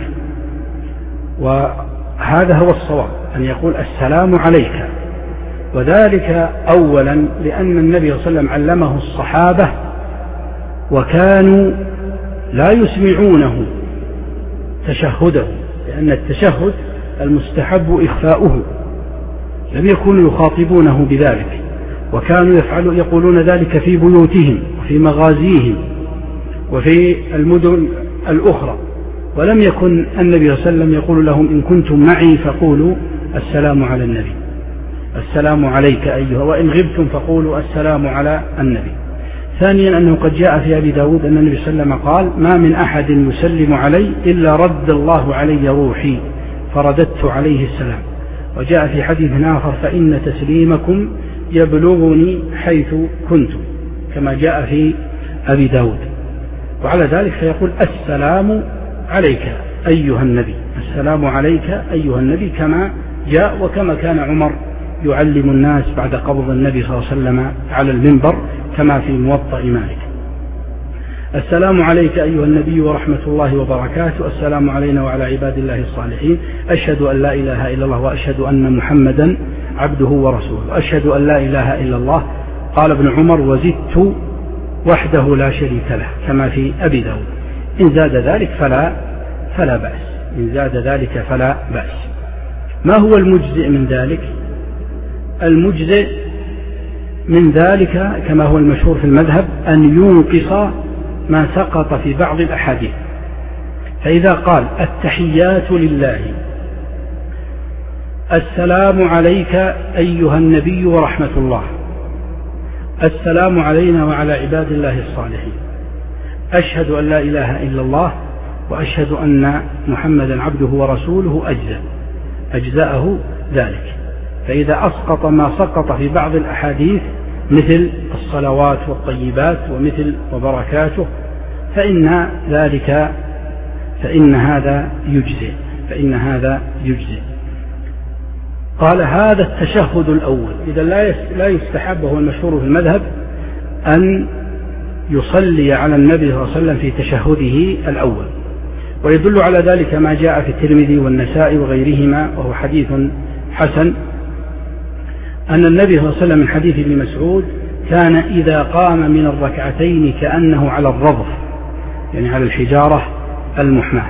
وهذا هو الصواب أن يقول السلام عليك، وذلك أولا لأن النبي صلى الله عليه وسلم علمه الصحابة وكانوا لا يسمعونه تشهده، لأن التشهد المستحب إخفاؤه، لم يكونوا يخاطبونه بذلك، وكانوا يفعلوا يقولون ذلك في بيوتهم وفي مغازيهم وفي المدن الأخرى، ولم يكن النبي صلى الله عليه وسلم يقول لهم إن كنتم معي فقولوا السلام على النبي، السلام عليك أيها، وإن غبتم فقولوا السلام على النبي. ثانيا أنه قد جاء في أبي داود أن النبي صلى الله عليه وسلم قال ما من أحد يسلم علي إلا رد الله علي روحي فرددت عليه السلام. وجاء في حديث آخر فإن تسليمكم يبلغني حيث كنتم، كما جاء في أبي داود. وعلى ذلك فيقول السلام عليك أيها النبي، السلام عليك أيها النبي كما جاء وكما كان عمر يعلم الناس بعد قبض النبي صلى الله عليه وسلم على المنبر كما في موطأ مالك. السلام عليك أيها النبي ورحمة الله وبركاته، السلام علينا وعلى عباد الله الصالحين، أشهد أن لا إله إلا الله وأشهد أن محمدا عبده ورسوله، أشهد أن لا إله إلا الله. قال ابن عمر وزدت وحده لا شريك له كما في أبي داود، إن زاد ذلك فلا فلا بأس. إن زاد ذلك فلا بأس. ما هو المجزئ من ذلك؟ المجزئ من ذلك كما هو المشهور في المذهب أن ينقص ما سقط في بعض الأحاديث. فإذا قال التحيات لله، السلام عليك أيها النبي ورحمة الله، السلام علينا وعلى عباد الله الصالحين، أشهد أن لا إله إلا الله وأشهد أن محمدا عبده ورسوله، أجزأ أجزأه ذلك. فإذا أسقط ما سقط في بعض الأحاديث مثل الصلوات والطيبات ومثل وبركاته فإن ذلك فإن هذا يجزئ فإن هذا يجزئ. قال هذا التشهد الأول. إذا لا يستحب، وهو المشهور في المذهب، أن يصلي على النبي صلى الله عليه وسلم في تشهده الأول. ويدل على ذلك ما جاء في الترمذي والنسائي وغيرهما وهو حديث حسن، أن النبي صلى الله عليه وسلم من حديث ابن مسعود كان إذا قام من الركعتين كأنه على الرضف، يعني على الحجارة المحماة.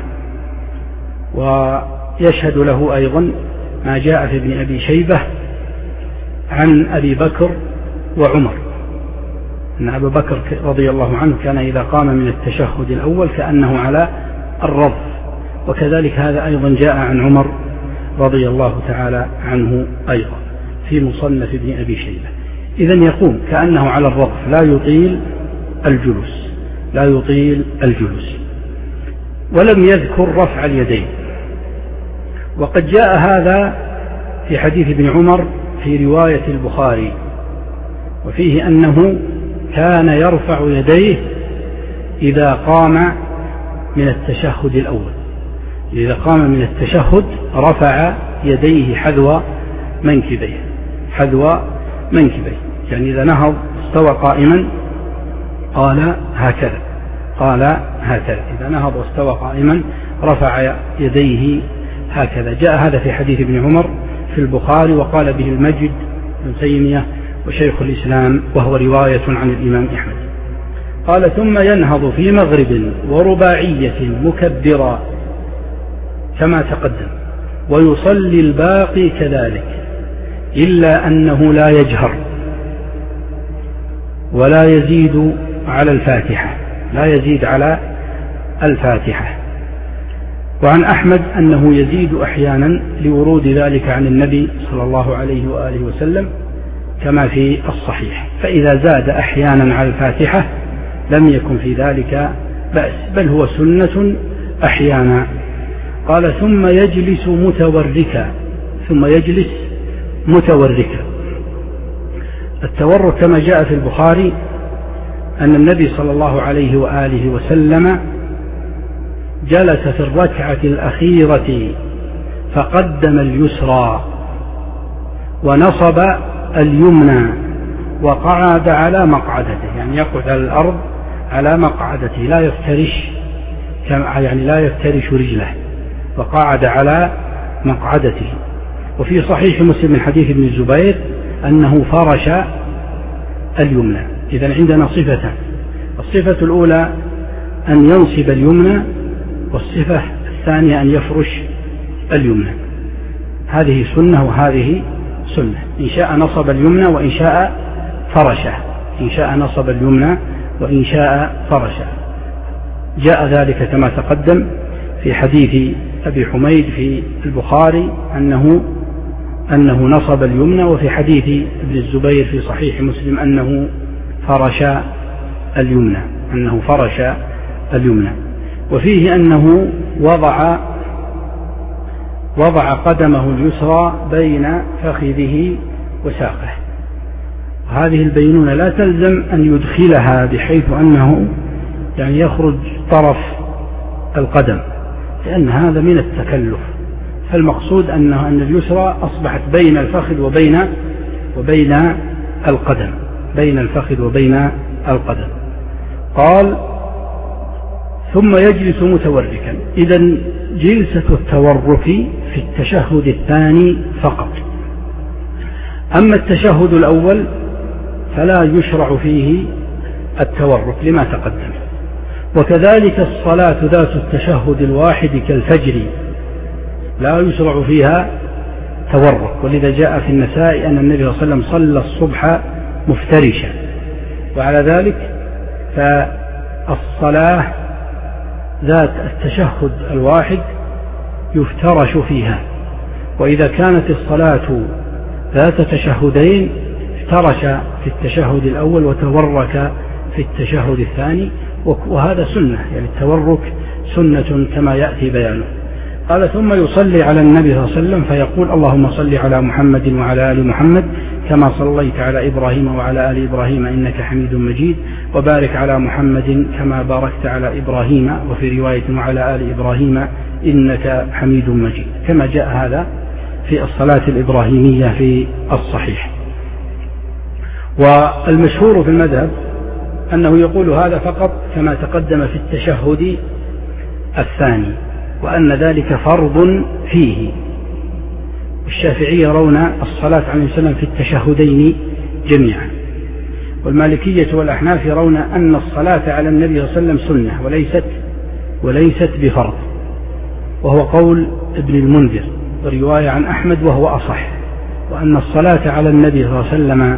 ويشهد له أيضا ما جاء في ابن أبي شيبة عن أبي بكر وعمر، أن أبا بكر رضي الله عنه كان إذا قام من التشهد الأول كأنه على الرضف، وكذلك هذا أيضا جاء عن عمر رضي الله تعالى عنه أيضا في مصنف ابن أبي شيبة. إذن يقوم كأنه على الرضف، لا يطيل الجلوس لا يطيل الجلوس ولم يذكر رفع اليدين. وقد جاء هذا في حديث ابن عمر في رواية البخاري، وفيه أنه كان يرفع يديه إذا قام من التشهد الأول. إذا قام من التشهد رفع يديه حذو منكبيه حذو منكبيه يعني إذا نهض استوى قائما قال هكذا قال هكذا إذا نهض واستوى قائما رفع يديه هكذا. جاء هذا في حديث ابن عمر في البخاري، وقال به المجد بن تيمية وشيخ الإسلام، وهو رواية عن الإمام أحمد. قال ثم ينهض في مغرب ورباعية مكبرا كما تقدم، ويصلي الباقي كذلك، إلا أنه لا يجهر ولا يزيد على الفاتحة لا يزيد على الفاتحة. وعن أحمد أنه يزيد أحيانا لورود ذلك عن النبي صلى الله عليه وآله وسلم كما في الصحيح. فإذا زاد أحيانا على الفاتحة لم يكن في ذلك بأس، بل هو سنة أحيانا. قال ثم يجلس متوركا ثم يجلس متوركا. التورك كما جاء في البخاري أن النبي صلى الله عليه وآله وسلم جلس في الركعة الأخيرة فقدم اليسرى ونصب اليمنى وقعد على مقعدته، يعني يقعد على الأرض على مقعدته لا يفترش يعني لا يفترش رجله، وقعد على مقعدته. وفي صحيح مسلم من حديث ابن الزبير أنه فرش اليمنى. إذن عندنا صفتان، الصفة الأولى أن ينصب اليمنى، والصفة الثانية أن يفرش اليمنى. هذه سنة وهذه سنة، إن شاء نصب اليمنى وإن شاء فرشه إن شاء نصب اليمنى وإن شاء فرشه. جاء ذلك كما تقدم في حديث أبي حميد في البخاري أنه أنه نصب اليمنى، وفي حديث ابن الزبير في صحيح مسلم أنه فرش اليمنى أنه فرش اليمنى. وفيه أنه وضع وضع قدمه اليسرى بين فخذه وساقه. هذه البينونة لا تلزم أن يدخلها بحيث أنه يعني يخرج طرف القدم، لأن هذا من التكلف. فالمقصود أنه أن اليسرى أصبحت بين الفخذ وبين وبين القدم بين الفخذ وبين القدم. قال ثم يجلس متوركا. إذن جلسة التورك في التشهد الثاني فقط. أما التشهد الأول فلا يشرع فيه التورك لما تقدم. وكذلك الصلاة ذات التشهد الواحد كالفجر لا يشرع فيها تورك. ولذا جاء في النسائي أن النبي صلى الله عليه وسلم صلى الصبح مفترشا. وعلى ذلك فالصلاة ذات التشهد الواحد يفترش فيها، وإذا كانت الصلاة ذات تشهدين افترش في التشهد الأول وتورك في التشهد الثاني، وهذا سنة، يعني التورك سنة كما يأتي بيانه. قال ثم يصلي على النبي صلى الله عليه وسلم فيقول اللهم صل على محمد وعلى آل محمد كما صليت على إبراهيم وعلى آل إبراهيم إنك حميد مجيد، وبارك على محمد كما باركت على إبراهيم، وفي رواية وعلى آل إبراهيم إنك حميد مجيد، كما جاء هذا في الصلاة الإبراهيمية في الصحيح. والمشهور في المذهب أنه يقول هذا فقط كما تقدم في التشهد الثاني، وأن ذلك فرض فيه. الشافعي يرون الصلاة عليه وسلم في التشهدين جميعا، والمالكية والأحناف يرون أن الصلاة على النبي صلى الله عليه وسلم سنة وليست وليست بفرض، وهو قول ابن المنذر ورواية عن أحمد وهو أصح، وأن الصلاة على النبي صلى الله عليه وسلم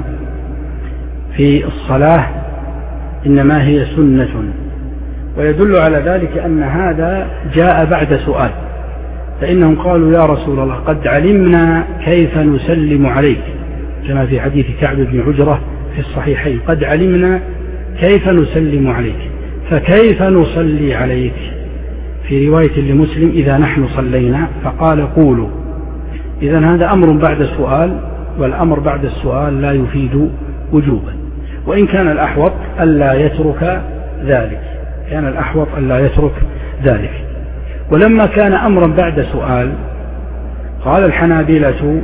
في الصلاة إنما هي سنة. ويدل على ذلك أن هذا جاء بعد سؤال، فإنهم قالوا يا رسول الله قد علمنا كيف نسلم عليك، كما في حديث كعب بن عجرة في الصحيحين، قد علمنا كيف نسلم عليك فكيف نصلي عليك. في رواية لمسلم إذا نحن صلينا، فقال قولوا. إذن هذا أمر بعد السؤال، والأمر بعد السؤال لا يفيد وجوبا، وإن كان الأحوط ألا يترك ذلك، كان الأحوط ألا يترك ذلك. ولما كان أمرا بعد سؤال قال الحنابلة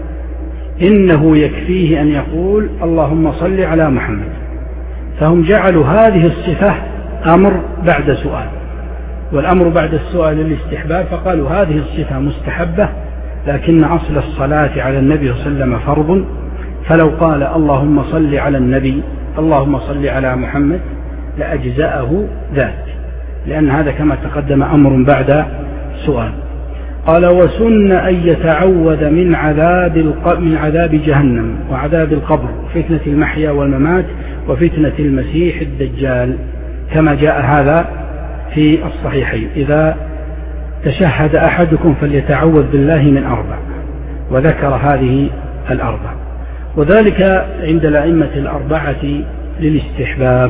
إنه يكفيه أن يقول اللهم صل على محمد، فهم جعلوا هذه الصفة أمر بعد سؤال، والأمر بعد السؤال للاستحباب، فقالوا هذه الصفة مستحبة، لكن أصل الصلاة على النبي صلى الله عليه وسلم فرض، فلو قال اللهم صل على النبي اللهم صل على محمد لأجزأه ذلك، لأن هذا كما تقدم أمر بعد سؤال. قال وسن أن يتعوذ من عذاب من عذاب جهنم وعذاب القبر وفتنة المحيا والممات وفتنة المسيح الدجال، كما جاء هذا في الصحيحين، إذا تشهد أحدكم فليتعوذ بالله من أربع، وذكر هذه الأربع، وذلك عند الأئمة الأربعة للاستحباب.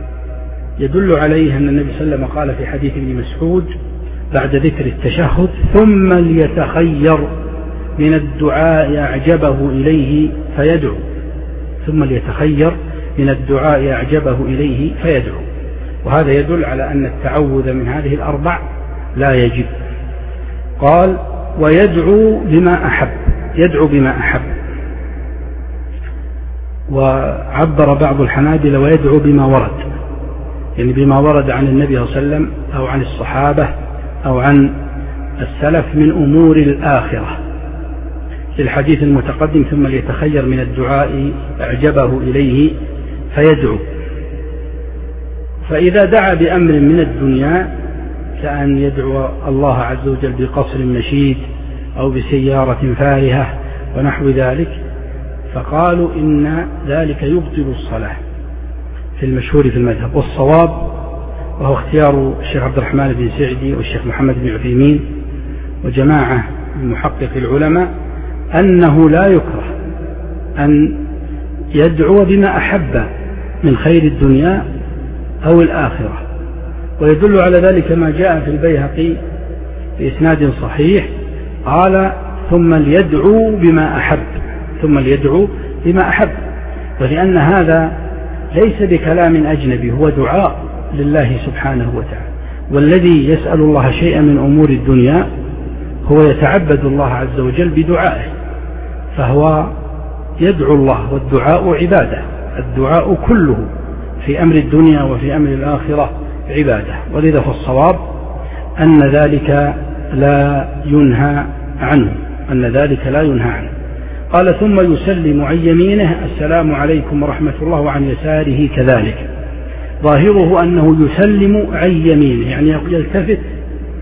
يدل عليه أن النبي صلى الله عليه وسلم قال في حديث ابن مسعود بعد ذكر التشهد ثم ليتخير من الدعاء أعجبه إليه فيدعو، ثم ليتخير من الدعاء أعجبه إليه فيدعو، وهذا يدل على أن التعوذ من هذه الأربع لا يجب. قال ويدعو بما أحب، يدعو بما أحب، وعبر بعض الحنابلة ويدعو بما ورد، يعني بما ورد عن النبي صلى الله عليه وسلم أو عن الصحابة أو عن السلف من أمور الآخرة، في الحديث المتقدم ثم ليتخير من الدعاء أعجبه إليه فيدعو. فإذا دعا بأمر من الدنيا كأن يدعو الله عز وجل بقصر مشيد أو بسيارة فارهة ونحو ذلك، فقالوا إن ذلك يبطل الصلاة في المشهور في المذهب. والصواب وهو اختيار الشيخ عبد الرحمن بن سعدي والشيخ محمد بن عثيمين وجماعة من محقق العلماء أنه لا يكره أن يدعو بما أحب من خير الدنيا أو الآخرة، ويدل على ذلك ما جاء في البيهقي بإسناد صحيح قال ثم ليدعو بما أحب، ثم ليدعو بما أحب، ولأن هذا ليس بكلام أجنبي، هو دعاء لله سبحانه وتعالى، والذي يسأل الله شيئا من أمور الدنيا هو يتعبد الله عز وجل بدعائه، فهو يدعو الله، والدعاء عبادة، الدعاء كله في أمر الدنيا وفي أمر الآخرة عبادة، ولذا فالصواب أن ذلك لا ينهى عنه، أن ذلك لا ينهى عنه. قال ثم يسلم عن يمينه السلام عليكم ورحمة الله، وعن يساره كذلك. ظاهره أنه يسلم عن يمينه، يعني يلتفت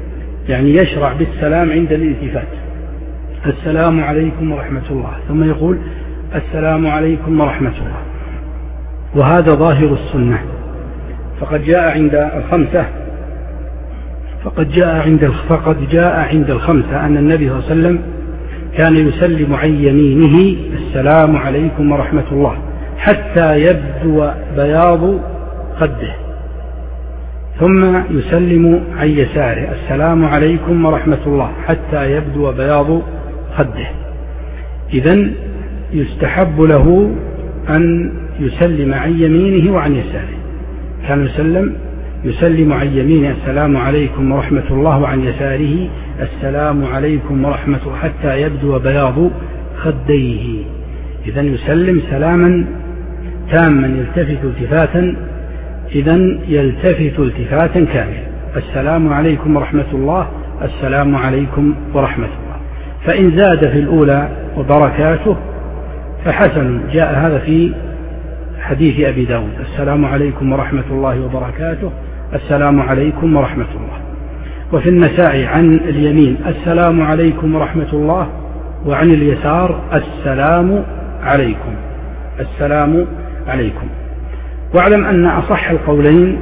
يعني يشرع بالسلام عند الالتفات، السلام عليكم ورحمة الله، ثم يقول السلام عليكم ورحمة الله. وهذا ظاهر السنة، فقد جاء عند الخمسة فقد جاء عند فقد جاء عند الخمسة أن النبي صلى الله عليه وسلم كان يسلم عن يمينه السلام عليكم ورحمة الله حتى يبدو بياض خده، ثم يسلم عن يساره السلام عليكم ورحمة الله حتى يبدو بياض خده. إذن يستحب له أن يسلم عن يمينه وعن يساره. كان يسلم يسلم عن يمينه السلام عليكم ورحمة الله، وعن يساره السلام عليكم ورحمة الله حتى يبدو بياض خديه. إذن يسلم سلاما تاما يلتفت التفاتا، إذن يلتفت التفاتا كاملا، السلام عليكم ورحمة الله، السلام عليكم ورحمة الله. فإن زاد في الأولى وبركاته فحسن، جاء هذا في حديث أبي داود السلام عليكم ورحمة الله وبركاته، السلام عليكم ورحمة الله. وفي النسائي عن اليمين السلام عليكم ورحمة الله، وعن اليسار السلام عليكم السلام عليكم. واعلم أن أصح القولين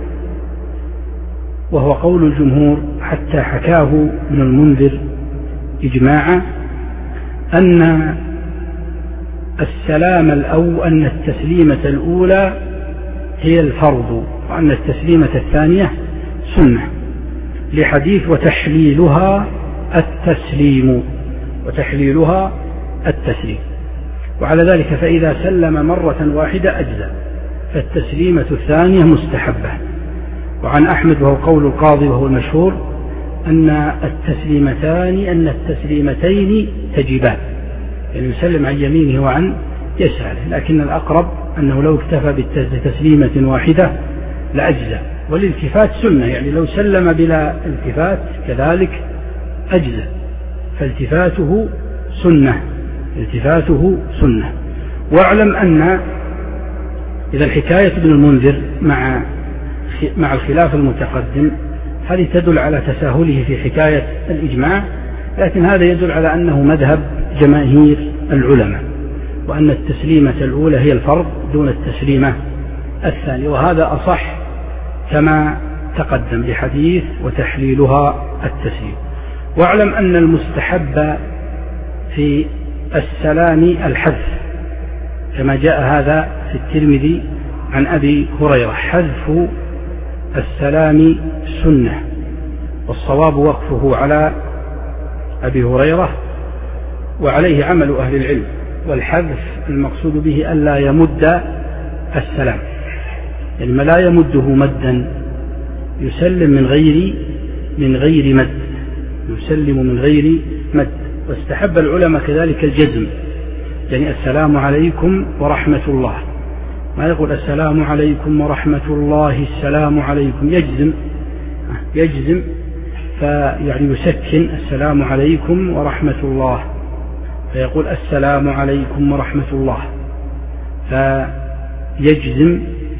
وهو قول الجمهور حتى حكاه ابن المنذر إجماعا أن السلام الأول أن التسليمة الأولى هي الفرض، وأن التسليمة الثانية سنة، لحديث وتحليلها التسليم وتحليلها التسليم. وعلى ذلك فإذا سلم مرة واحدة أجزأ، فالتسليمة الثانية مستحبة. وعن أحمد وهو قول القاضي وهو المشهور أن التسليمتان أن التسليمتين تجبان، يعني يسلم عن يمينه وعن يساره، لكن الأقرب أنه لو اكتفى بتسليمة واحدة لأجزأ. والالتفات سنة، يعني لو سلم بلا التفات كذلك أجزأ، فالتفاته سنة التفاته سنة. واعلم أن إذا الحكاية ابن المنذر مع مع الخلاف المتقدم هذه تدل على تساهله في حكاية الإجماع، لكن هذا يدل على أنه مذهب جماهير العلماء، وأن التسليمة الأولى هي الفرض دون التسليمة الثانية، وهذا أصح كما تقدم لحديث وتحليلها التسليم. واعلم أن المستحب في السلام الحذف، كما جاء هذا في الترمذي عن أبي هريرة، حذف السلام سنة، والصواب وقفه على أبي هريرة وعليه عمل أهل العلم. والحذف المقصود به ألا يمد السلام، يعني ما لا يمده مدا، يسلم من غير من غير مد، يسلم من غير مد. واستحب العلماء كذلك الجزم، يعني السلام عليكم ورحمة الله، ما يقول السلام عليكم ورحمة الله السلام عليكم، يجزم يجزم فيعني يسكن السلام عليكم ورحمة الله، فيقول السلام عليكم ورحمة الله، فيجزم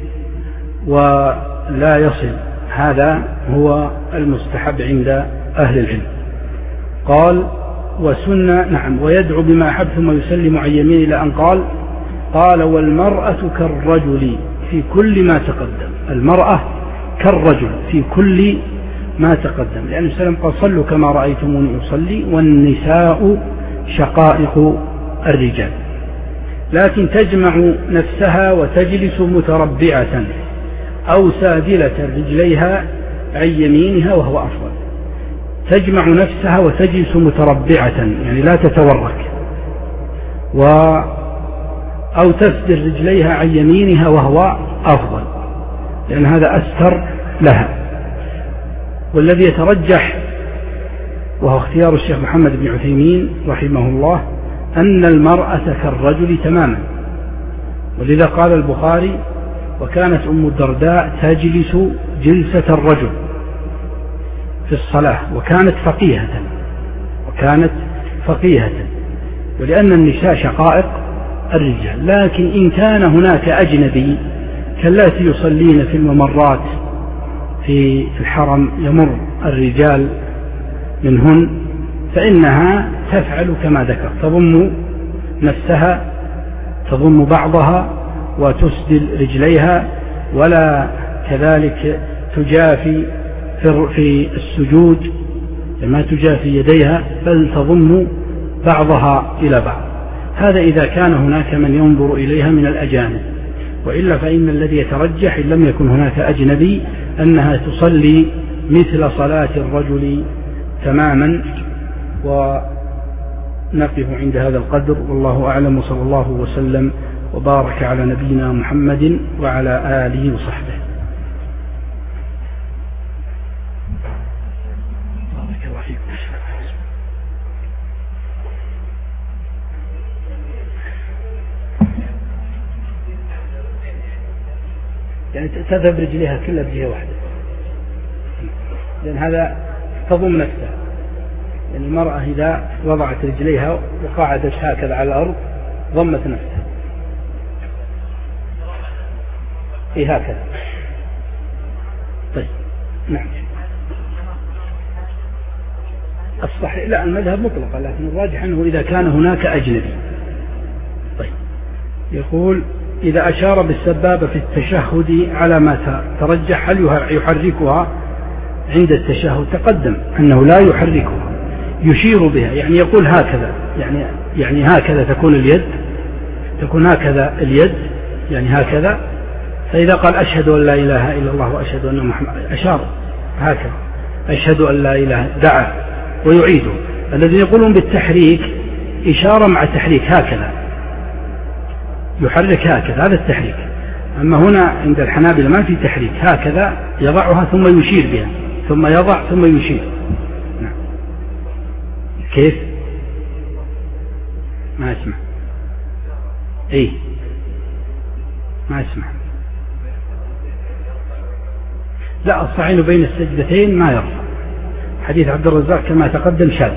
ولا يصل. هذا هو المستحب عند أهل العلم. قال وسنة نعم ويدعو بما أحب ثم يسلم عن يمينه إلى أن قال قال والمرأة كالرجل في كل ما تقدم، المرأة كالرجل في كل ما تقدم، لأن السلام قال صلوا كما رأيتموني أصلي والنساء شقائق الرجال، لكن تجمع نفسها وتجلس متربعة أو سادلة رجليها عن يمينها وهو أفضل. تجمع نفسها وتجلس متربعة يعني لا تتورك، و أو تسدل رجليها عن يمينها وهو أفضل، لأن هذا أستر لها. والذي يترجح وهو اختيار الشيخ محمد بن عثيمين رحمه الله أن المرأة كالرجل تماما، ولذا قال البخاري وكانت أم الدرداء تجلس جلسة الرجل في الصلاة وكانت فقيهة وكانت فقيهة ولأن النساء شقائق الرجال. لكن إن كان هناك أجنبي كاللاتي يصلين في الممرات في الحرم، يمر الرجال منهن فإنها تفعل كما ذكر، تضم نفسها، تضم بعضها وتسدل رجليها، ولا كذلك تجافي في السجود ما تجافي يديها، بل تضم بعضها إلى بعض. هذا إذا كان هناك من ينظر إليها من الأجانب، وإلا فإن الذي يترجح إن لم يكن هناك أجنبي أنها تصلي مثل صلاة الرجل تماما. ونقف عند هذا القدر، والله أعلم، وصلى الله وسلم وبارك على نبينا محمد وعلى آله وصحبه. بارك الله فيكم. يعني تذهب رجليها كلها بجهة واحدة، لأن هذا تضم نفسها. يعني المرأة إذا وضعت رجليها وقعدت هكذا على الأرض ضمت نفسها، إيه هكذا. طيب نعم الصحيح لا المذهب مطلقا، لكن الراجح أنه إذا كان هناك أجنبي. طيب يقول إذا أشار بالسبابة في التشهد على ما ترجح هل يحركها عند التشهد؟ تقدم أنه لا يحركها، يشير بها، يعني يقول هكذا، يعني يعني هكذا تكون اليد، تكون هكذا اليد يعني هكذا. فإذا قال أشهد أن لا إله إلا الله وأشهد أن محمد أشار هكذا، أشهد أن لا إله، دعا ويعيده. الذين يقولون بالتحريك إشارة مع تحريك هكذا، يحرك هكذا، هذا التحريك. أما هنا عند الحنابلة ما في تحريك، هكذا يضعها ثم يشير بها، ثم يضع ثم يشير. نعم. كيف؟ ما أسمع. إيه ما أسمع. لا، الصعين بين السجدتين ما يرفع. حديث عبد الرزاق كما تقدم شاذ.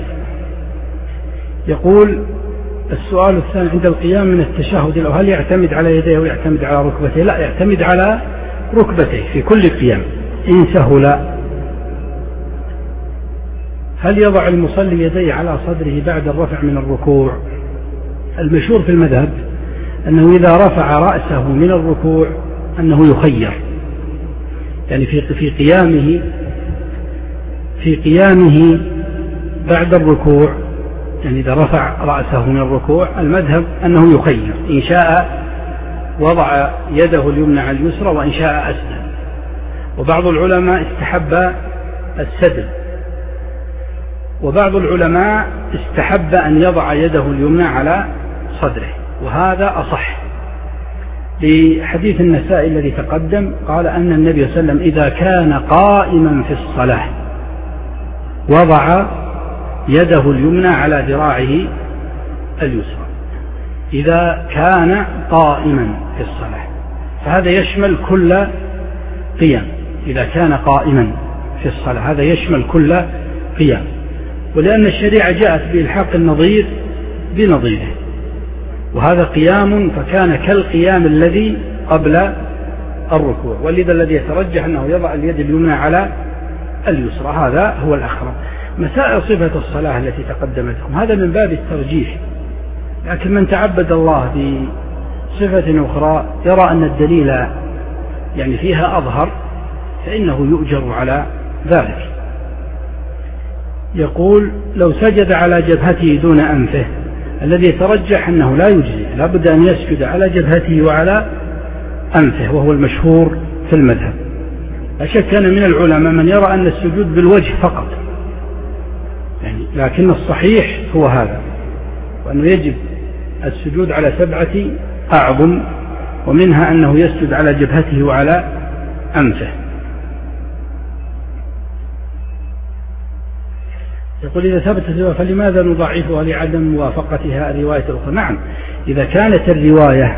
يقول السؤال الثاني عند القيام من التشهد لو هل يعتمد على يديه ويعتمد على ركبتيه؟ لا، يعتمد على ركبتيه في كل قيام إن سهل. هل يضع المصلي يديه على صدره بعد الرفع من الركوع؟ المشهور في المذهب أنه إذا رفع رأسه من الركوع أنه يخير، يعني في في قيامه في قيامه بعد الركوع، يعني إذا رفع رأسه من الركوع المذهب أنه يخير، إن شاء وضع يده اليمنى على اليسرى وإن شاء أسدل. وبعض العلماء استحب السدل، وبعض العلماء استحب أن يضع يده اليمنى على صدره، وهذا أصح لحديث النسائي الذي تقدم، قال أن النبي صلى الله عليه وسلم إذا كان قائما في الصلاة وضع يده اليمنى على ذراعه اليسرى، إذا كان قائما في الصلاة، فهذا يشمل كل قيام. إذا كان قائما في الصلاة هذا يشمل كل قيام، ولأن الشريعة جاءت بإلحاق النظير بنظيره، وهذا قيام فكان كالقيام الذي قبل الركوع، ولذا الذي يترجح أنه يضع اليد اليمنى على اليسرى، هذا هو الأخرى. مسائل صفة الصلاة التي تقدمت لكم هذا من باب الترجيح، لكن من تعبد الله بصفة أخرى يرى أن الدليل يعني فيها أظهر فإنه يؤجر على ذلك. يقول لو سجد على جبهته دون أنفه، الذي يترجح أنه لا يجزي، لا بد أن يسجد على جبهته وعلى أنفه، وهو المشهور في المذهب. لا شك أن من العلماء من يرى أن السجود بالوجه فقط، يعني لكن الصحيح هو هذا، وأنه يجب السجود على سبعة أعظم، ومنها أنه يسجد على جبهته وعلى أنفه. يقول إذا ثبتت الرواية فلماذا نضعفها لعدم موافقتها الرواية الأخرى؟ نعم، إذا كانت الرواية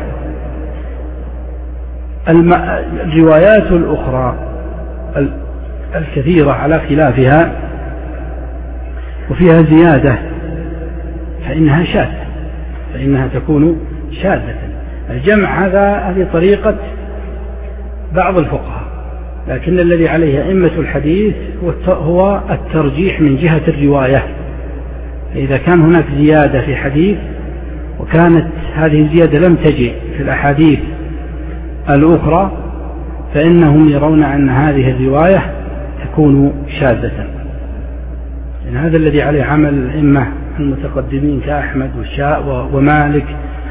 الم... الروايات الأخرى الكثيرة على خلافها وفيها زيادة فإنها شاذة، فإنها تكون شاذة. الجمع هذا هذه طريقة بعض الفقهاء، لكن الذي عليه أئمة الحديث هو الترجيح من جهة الرواية. إذا كان هناك زيادة في حديث وكانت هذه الزيادة لم تجئ في الأحاديث الأخرى فإنهم يرون أن هذه الرواية تكون شاذة. يعني هذا الذي عليه عمل الأئمة المتقدمين كأحمد والشاء ومالك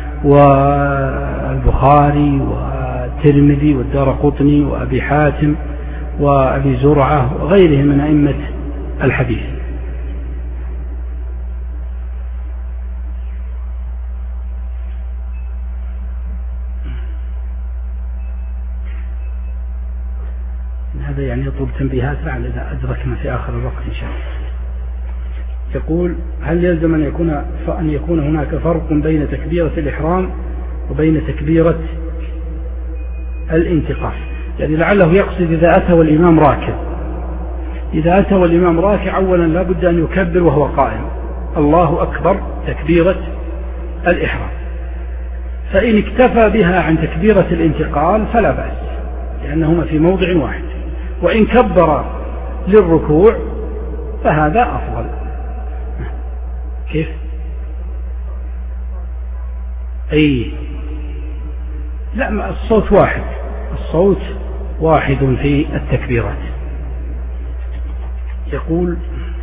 والبخاري والترمذي والدارقطني وأبي حاتم وأبي زرعة وغيرهم من أئمة الحديث. هذا يعني يطلب تنبيهات لعل إذا أدركنا في آخر الوقت إن شاء الله. يقول: هل يلزم أن يكون أن يكون هناك فرق بين تكبيرة الإحرام وبين تكبيرة الانتقال؟ يعني لعله يقصد إذا أتى والإمام راكع. إذا أتى والإمام راكع أولا لا بد أن يكبر وهو قائم الله أكبر تكبيرة الإحرام، فإن اكتفى بها عن تكبيرة الانتقال فلا بأس لأنهما في موضع واحد، وإن كبر للركوع فهذا أفضل. كيف؟ أي لا، الصوت واحد، الصوت واحد في التكبيرات. يقول: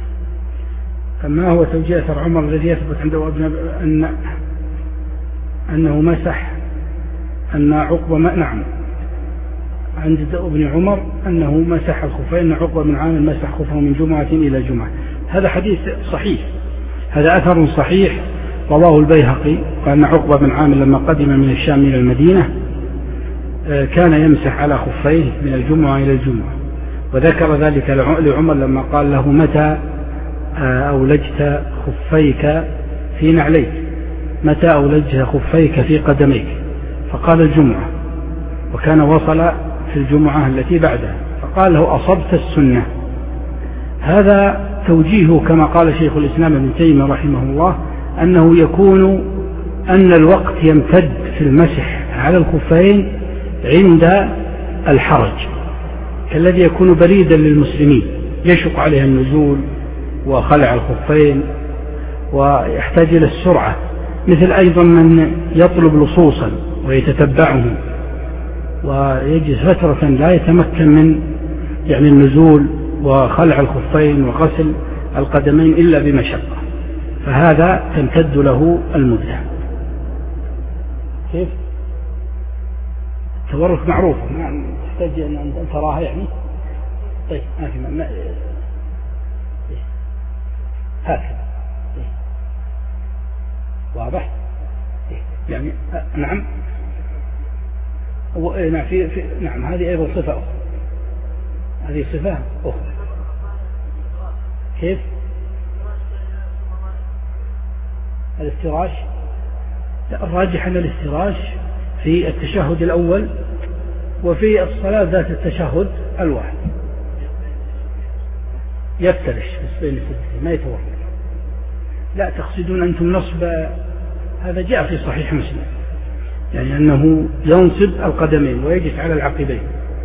ما هو توجيه أثر عمر الذي يثبت عنده ابن أن أنه مسح أن عقبة ما نعم عند ابن عمر أنه مسح الخفين، عقبة بن عامر مسح خفه من جمعة إلى جمعة. هذا حديث صحيح، هذا أثر صحيح رواه البيهقي، وأن عقبة بن عامر لما قدم من الشام إلى المدينة كان يمسح على خفيه من الجمعة إلى الجمعة، وذكر ذلك لعمر لما قال له: متى أولجت خفيك في نعليك؟ متى أولجت خفيك في قدميك؟ فقال: الجمعة، وكان وصل في الجمعة التي بعدها، فقال له: أصبت السنة. هذا توجيهه كما قال شيخ الإسلام ابن تيمية رحمه الله أنه يكون أن الوقت يمتد في المسح على الخفين عند الحرج، كالذي يكون بريدا للمسلمين يشق عليها النزول وخلع الخفين ويحتاج إلى السرعة، مثل أيضا من يطلب لصوصا ويتتبعه ويجلس فترة لا يتمكن من يعني النزول وخلع الخفين وغسل القدمين إلا بمشقة، فهذا تمتد له المدة. كيف؟ التورك معروف، ما تحتاج أن تراها يعني. طيب ما في ما هكذا واضح يعني. نعم نعم في, في نعم هذه أيضا صفة أخرى، هذه صفة أخرى. كيف؟ الافتراش، الراجح أن الافتراش في التشهد الأول وفي الصلاة ذات التشهد الواحد يفترش بين الستين ما يتورك. لا تقصدون أنتم نصب، هذا جاء في صحيح مسلم يعني أنه ينصب القدمين ويجلس على العقبين،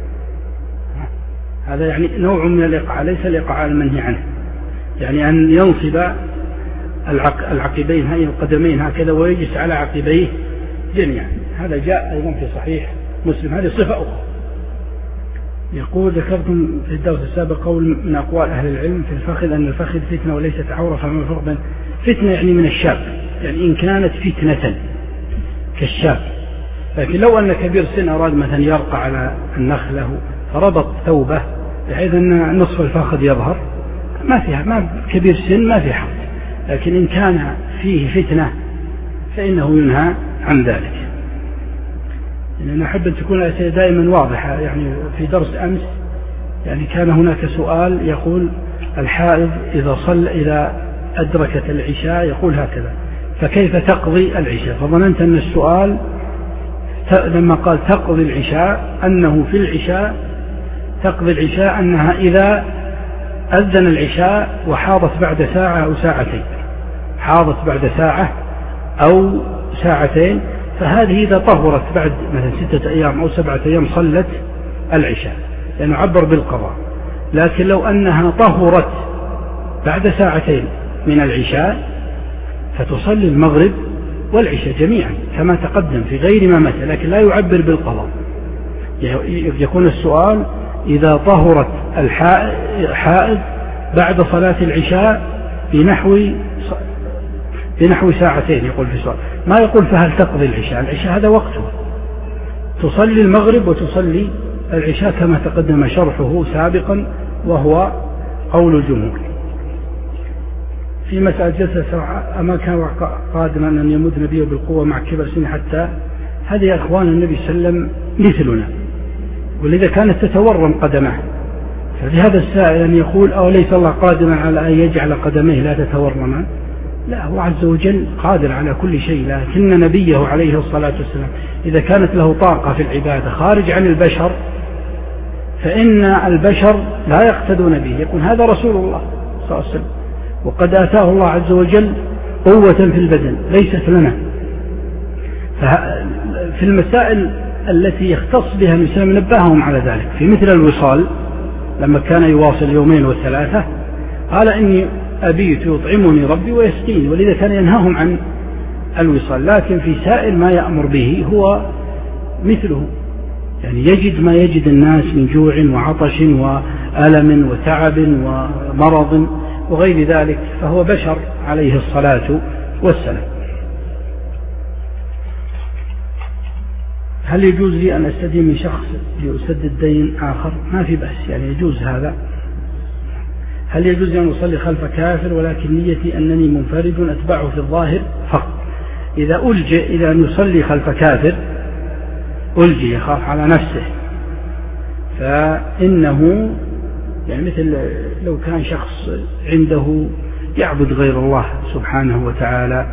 هذا يعني نوع من الإيقاع ليس الإيقاع المنهي عنه، يعني أن ينصب العقبين هاي القدمين هكذا ويجلس على عقبيه جميعا، هذا جاء أيضا في صحيح مسلم، هذه صفة أخرى. يقول: ذكرتم في الدرس السابق قول من أقوال أهل العلم في الفخذ أن الفخذ فتنة وليست عورة، فما الفرق بين فتنة يعني من الشاب، يعني إن كانت فتنة كالشاب، لكن لو أن كبير سن أراد مثلا يرقى على النخلة فربط ثوبه بحيث أن نصف الفخذ يظهر ما فيها، ما كبير سن ما في حق، لكن إن كان فيه فتنة فإنه ينهى عن ذلك. يعني أنا أحب أن تكون الأسئلة دائما واضحة. يعني في درس أمس يعني كان هناك سؤال يقول: الحائض إذا صلى إذا أدركت العشاء يقول هكذا فكيف تقضي العشاء؟ فظننت أن السؤال لما قال تقضي العشاء أنه في العشاء تقضي العشاء أنها إذا أذن العشاء وحاضت بعد ساعة أو ساعتين، حاضت بعد ساعة أو ساعتين، فهذه إذا طهرت بعد مثلا ستة أيام أو سبعة أيام صلت العشاء. لأنه عبر بالقضاء. لكن لو أنها طهرت بعد ساعتين من العشاء فتصلي المغرب والعشاء جميعا كما تقدم في غير ما متى، لكن لا يعبر بالقضاء. يكون السؤال إذا طهرت الحائض بعد صلاة العشاء بنحو بنحو ساعتين، يقول في السؤال، ما يقول فهل تقضي العشاء؟ العشاء هذا وقته، تصلي المغرب وتصلي العشاء كما تقدم شرحه سابقا، وهو قول الجمهور. في مسألة جلسة أما كان قادما أن يمد نبيه بالقوة مع كبر سنه حتى، هذه يا أخوان النبي صلى الله عليه وسلم مثلنا، ولذا كانت تتورم قدمه. فلهذا السائل أن يقول أو ليس الله قادما على أن يجعل قدميه لا تتورما؟ لا، هو عز وجل قادر على كل شيء، لكن نبيه عليه الصلاة والسلام إذا كانت له طاقة في العبادة خارج عن البشر فإن البشر لا يقتدون به، يقول هذا رسول الله صلى الله عليه وسلم وقد آتاه الله عز وجل قوة في البدن ليست لنا. في المسائل التي يختص بها النبي صلى الله عليه وسلم نبههم على ذلك، في مثل الوصال لما كان يواصل يومين وثلاثة قال إني أبيت يطعمني ربي ويسقيني، ولذا كان ينهاهم عن الوصال. لكن في سائر ما يأمر به هو مثله، يعني يجد ما يجد الناس من جوع وعطش وألم وتعب ومرض وغير ذلك، فهو بشر عليه الصلاة والسلام. هل يجوز لي أن أستدين من شخص لأسدد دين آخر؟ ما في بأس، يعني يجوز هذا. هل يجوز لي أن أصلي خلف كافر ولكن نيتي أنني منفرد أتبعه في الظاهر فقط؟ إذا ألجئ إلى أن يصلي خلف كافر ألجئ يخاف على نفسه، فإنه يعني مثل لو كان شخص عنده يعبد غير الله سبحانه وتعالى،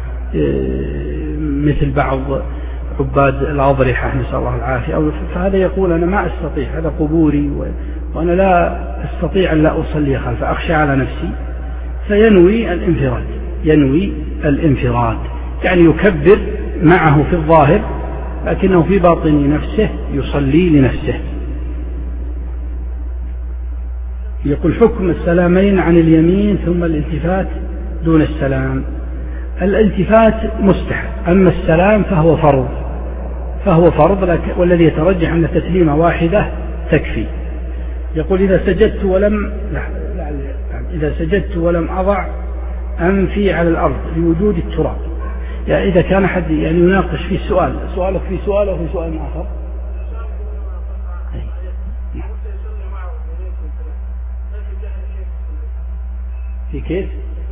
مثل بعض عباد الأضرحة نسأل الله العافية، فهذا يقول أنا ما أستطيع، هذا قبوري وأنا لا أستطيع أن لا أصلي خلفه، أخشى على نفسي، فينوي الانفراد، ينوي الانفراد يعني يكبر معه في الظاهر لكنه في باطن نفسه يصلي لنفسه. يقول حكم السلامين عن اليمين ثم الالتفات دون السلام. الالتفات مستحب، أما السلام فهو فرض فهو فرض والذي يترجح أن تسليمة واحدة تكفي. يقول إذا سجدت ولم إذا سجدت ولم أضع أنفي على الأرض لوجود التراب، يعني إذا كان حد يعني يناقش في السؤال، سؤالك في سؤال أو في سؤال آخر؟ في كيف؟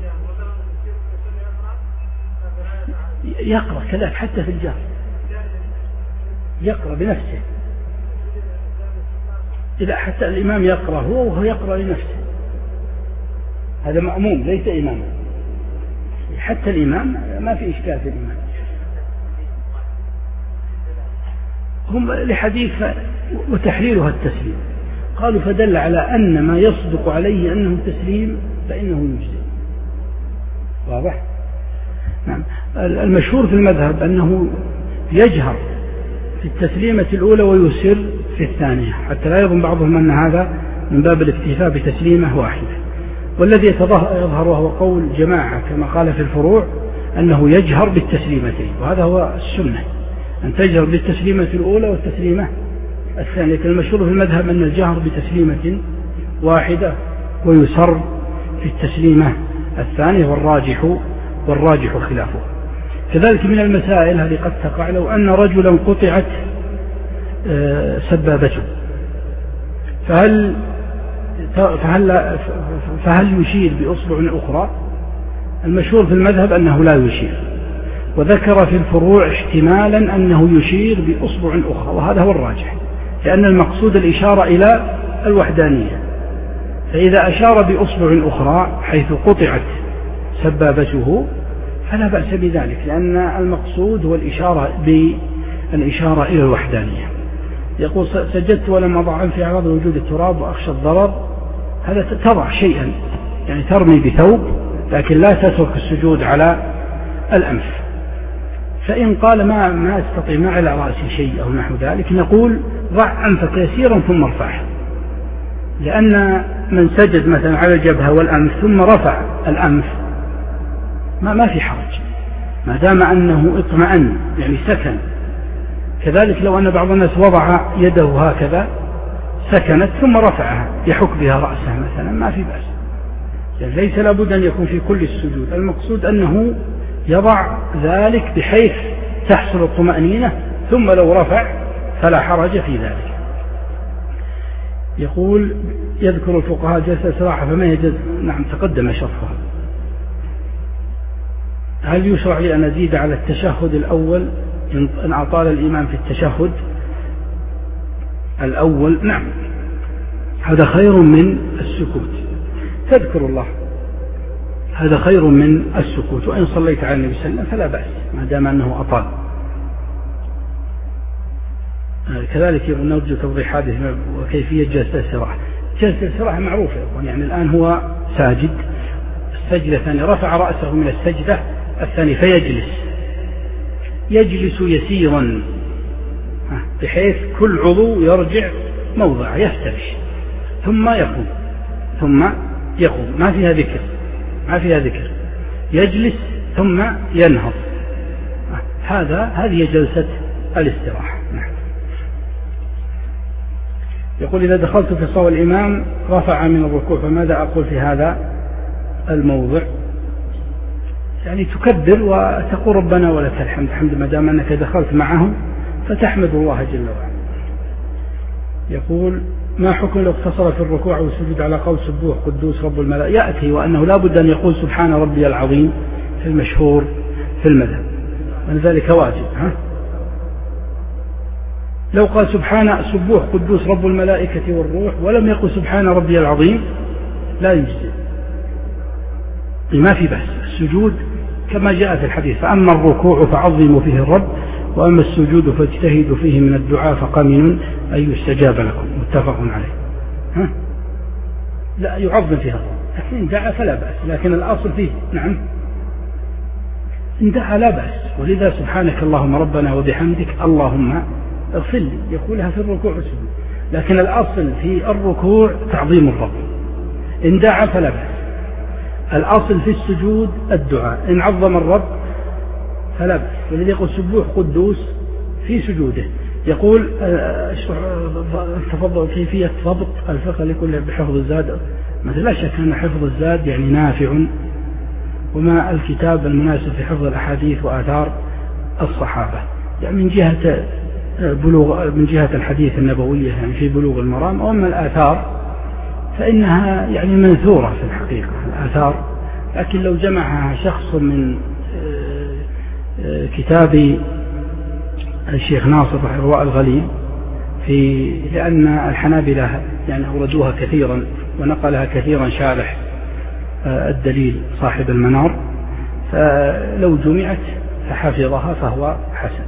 يقرأ كذلك حتى في الجهر، يقرأ بنفسه، إذا حتى الإمام يقرأ هو وهو يقرأ لنفسه، هذا مأموم ليس إماما، حتى الإمام ما في إشكال في الإمام. هم لحديث وتحليلها التسليم قالوا فدل على أن ما يصدق عليه أنه تسليم فإنه يجزي. واضح؟ نعم. المشهور في المذهب أنه يجهر في التسليمة الأولى ويسر في الثانية، حتى لا يظن بعضهم أن هذا من باب الاكتفاء بتسليمة واحدة، والذي يظهر وهو قول جماعة كما قال في الفروع أنه يجهر بالتسليمتين، وهذا هو السنة أن تجهر بالتسليمة الأولى والتسليمة الثانية. المشهور في المذهب أن الجهر بتسليمة واحدة ويسر في التسليمة الثانية، والراجح والراجح خلافه. كذلك من المسائل هذه قد تقع لو أن رجلا قطعت سبابته، فهل فهل فهل يشير بأصبع أخرى؟ المشهور في المذهب أنه لا يشير، وذكر في الفروع احتمالا أنه يشير بأصبع أخرى، وهذا هو الراجح، لأن المقصود الإشارة إلى الوحدانية، فإذا أشار بأصبع أخرى حيث قطعت سبابته فلا بأس بذلك، لأن المقصود هو الإشارة بالإشارة إلى الوحدانية. يقول سجدت ولم أضع أنفي على وجود التراب وأخشى الضرر، هذا تضع شيئا يعني ترمي بثوب لكن لا تترك السجود على الأنف. فإن قال ما ما أستطيع ما على رأسي شيء أو نحو ذلك، نقول ضع أنفك يسيرا ثم ارفعه، لأن من سجد مثلا على الجبهة والأنف ثم رفع الأنف ما ما في حرج ما دام أنه اطمأن يعني سكن. كذلك لو أن بعض الناس وضع يده هكذا سكنت ثم رفعها يحك بها رأسه مثلا ما في بأس، يعني ليس لابد أن يكون في كل السجود، المقصود أنه يضع ذلك بحيث تحصل الطمأنينة ثم لو رفع فلا حرج في ذلك. يقول يذكر الفقهاء جلسة الاستراحة فما يجوز. نعم تقدم شرحها. هل يشرع لي أن أزيد على التشهد الأول إن أطال الإمام في التشهد الأول؟ نعم هذا خير من السكوت، تذكر الله هذا خير من السكوت، وإن صليت على النبي صلى الله عليه وسلم فلا بأس ما دام أنه أطال. كذلك نرجو توضيح هذه وكيفية جلسة الاستراحة. جلسة الاستراحة معروفة يعني الآن هو ساجد السجدة الثانية رفع رأسه من السجدة الثانية فيجلس يجلس يسيرا بحيث كل عضو يرجع موضعه يفترش ثم يقوم ثم يقوم ما فيها ذكر ما فيها ذكر يجلس ثم ينهض. هذا هذه جلسة الاستراحة. يقول إذا دخلت في صف الإمام رفع من الركوع فماذا أقول في هذا الموضع؟ يعني تكبر وتقول ربنا ولك الحمد الحمد ما دام أنك دخلت معهم فتحمد الله جل وعلا. يقول ما حكم لو اقتصر في الركوع والسجود على قول سبوح قدوس رب الملائكة؟ يأتي وأنه لا بد أن يقول سبحان ربي العظيم في المشهور في المذهب ولذلك واجب. ها؟ لو قال سبحان سبوح قدوس رب الملائكة والروح ولم يقل سبحان ربي العظيم لا يجزي ما في بأس. السجود كما جاء في الحديث فأما الركوع فعظموا فيه الرب وأما السجود فاجتهدوا فيه من الدعاء فقمن أن يستجاب لكم متفق عليه. ها؟ لا يعظم فيها الرب لكن إن دعا فلا بأس لكن الأصل فيه نعم إن دعا لا بأس. ولذا سبحانك اللهم ربنا وبحمدك اللهم اغفر لي يقولها في الركوع والسجود لكن الأصل في الركوع تعظيم الرب إن دعا فلا بأس. الأصل في السجود الدعاء إن عظم الرب فلا بأس. والذي يقول سبوح قدوس في سجوده يقول تفضل كيفية ضبط الفقه لكل بحفظ الزاد. مثلا لا شك أن حفظ الزاد يعني نافع وما الكتاب المناسب في حفظ الأحاديث وآثار الصحابة يعني من جهة بلوغ من جهة الحديث النبوية يعني في بلوغ المرام. وأما الآثار فإنها يعني منثورة في الحقيقة الآثار لكن لو جمعها شخص من كتاب الشيخ ناصر الرواء الغليل في لأن الحنابلة يعني أوردوها كثيرا ونقلها كثيرا شارح الدليل صاحب المنار فلو جمعت فحفظها فهو حسن.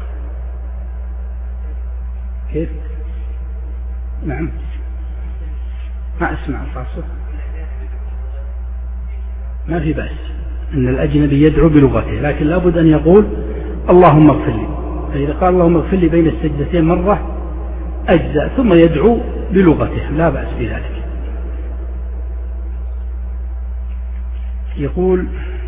كيف؟ نعم ما أسمع الفاصل ما في بأس أن الأجنبي يدعو بلغته لكن لابد أن يقول اللهم اغفر لي. فإذا قال اللهم اغفر لي بين السجدتين مرة أجزاء ثم يدعو بلغته لا بأس بذلك. يقول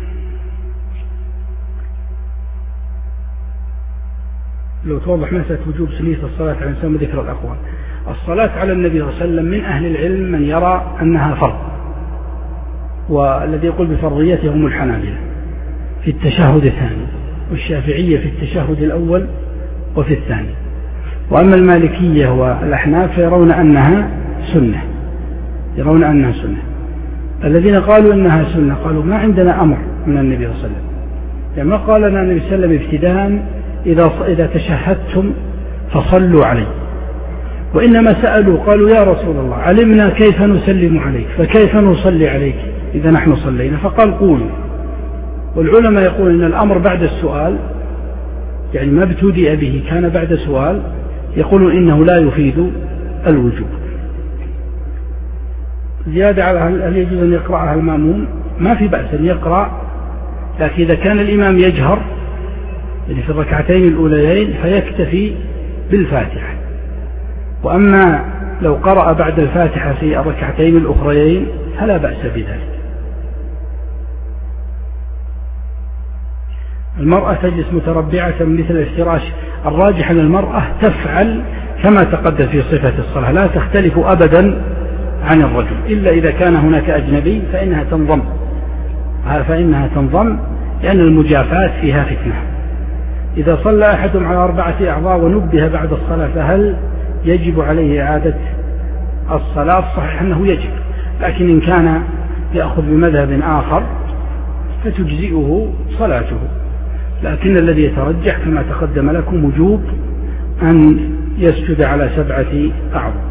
لو توضح مسألة وجوب سنية الصلاة على الإنسان وذكر الأقوال. الصلاة على النبي صلى الله عليه وسلم من أهل العلم من يرى أنها فرض والذي يقول بفرضيته هم الحنابلة في التشهد الثاني والشافعية في التشهد الأول وفي الثاني. وأما المالكية والأحناف فيرون أنها سنة يرون أنها سنة. الذين قالوا أنها سنة قالوا ما عندنا أمر من النبي صلى الله عليه وسلم يعني ما قال لنا النبي صلى الله عليه وسلم ابتداء إذا إذا تشهدتم فصلوا علي وإنما سألوا قالوا يا رسول الله علمنا كيف نسلم عليك فكيف نصلي عليك إذا نحن صلينا فقال قولوا. والعلماء يقول إن الأمر بعد السؤال يعني ما ابتدأ به كان بعد سؤال يقولون إنه لا يفيد الوجوب. زيادة على هل يجوز أن يقرأها المأموم ما في بأس أن يقرأ لكن إذا كان الإمام يجهر يعني في الركعتين الأوليين فيكتفي بالفاتحة. وأما لو قرأ بعد الفاتحة في الركعتين الأخريين فلا بأس بذلك. المرأة تجلس متربعة مثل الافتراش، الراجح أن المرأة تفعل كما تقدم في صفة الصلاة، لا تختلف أبدا عن الرجل، إلا إذا كان هناك أجنبي فإنها تنضم فإنها تنضم لأن المجافاة فيها فتنة. إذا صلى أحدهم على أربعة أعضاء ونبه بعد الصلاة فهل يجب عليه إعادة الصلاة؟ صحيح أنه يجب، لكن إن كان يأخذ بمذهب آخر فتجزئه صلاته، لكن الذي يترجح كما تقدم لكم وجوب أن يسجد على سبعة أعضاء.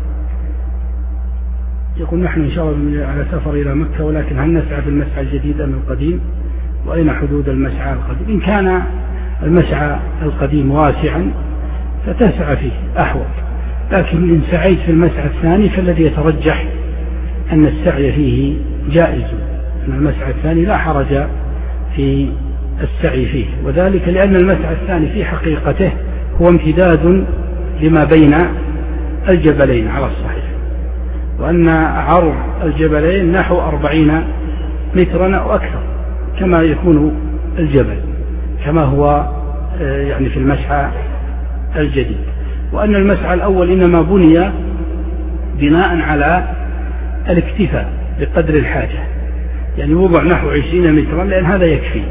يقول نحن إن شاء الله على سفر إلى مكة، ولكن هل نسعى في المسعى الجديد أم القديم؟ وأين حدود المسعى القديم؟ إن كان المسعى القديم واسعا فتسعى فيه أحوط، لكن إن سعيت في المسعى الثاني فالذي يترجح أن السعي فيه جائز، أن المسعى الثاني لا حرج في السعي فيه، وذلك لأن المسعى الثاني في حقيقته هو امتداد لما بين الجبلين على الصحيح، وأن عرض الجبلين نحو أربعين مترا أو أكثر كما يكون الجبل، كما هو يعني في المسعى الجديد، وأن المسعى الأول إنما بني بناء على الاكتفاء بقدر الحاجة، يعني وضع نحو عشرين مترا لأن هذا يكفي.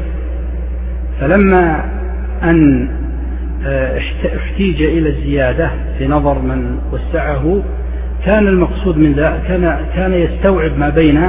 فلما أن احتيج إلى الزيادة في نظر من وسعه كان المقصود من ذلك كان كان يستوعب ما بين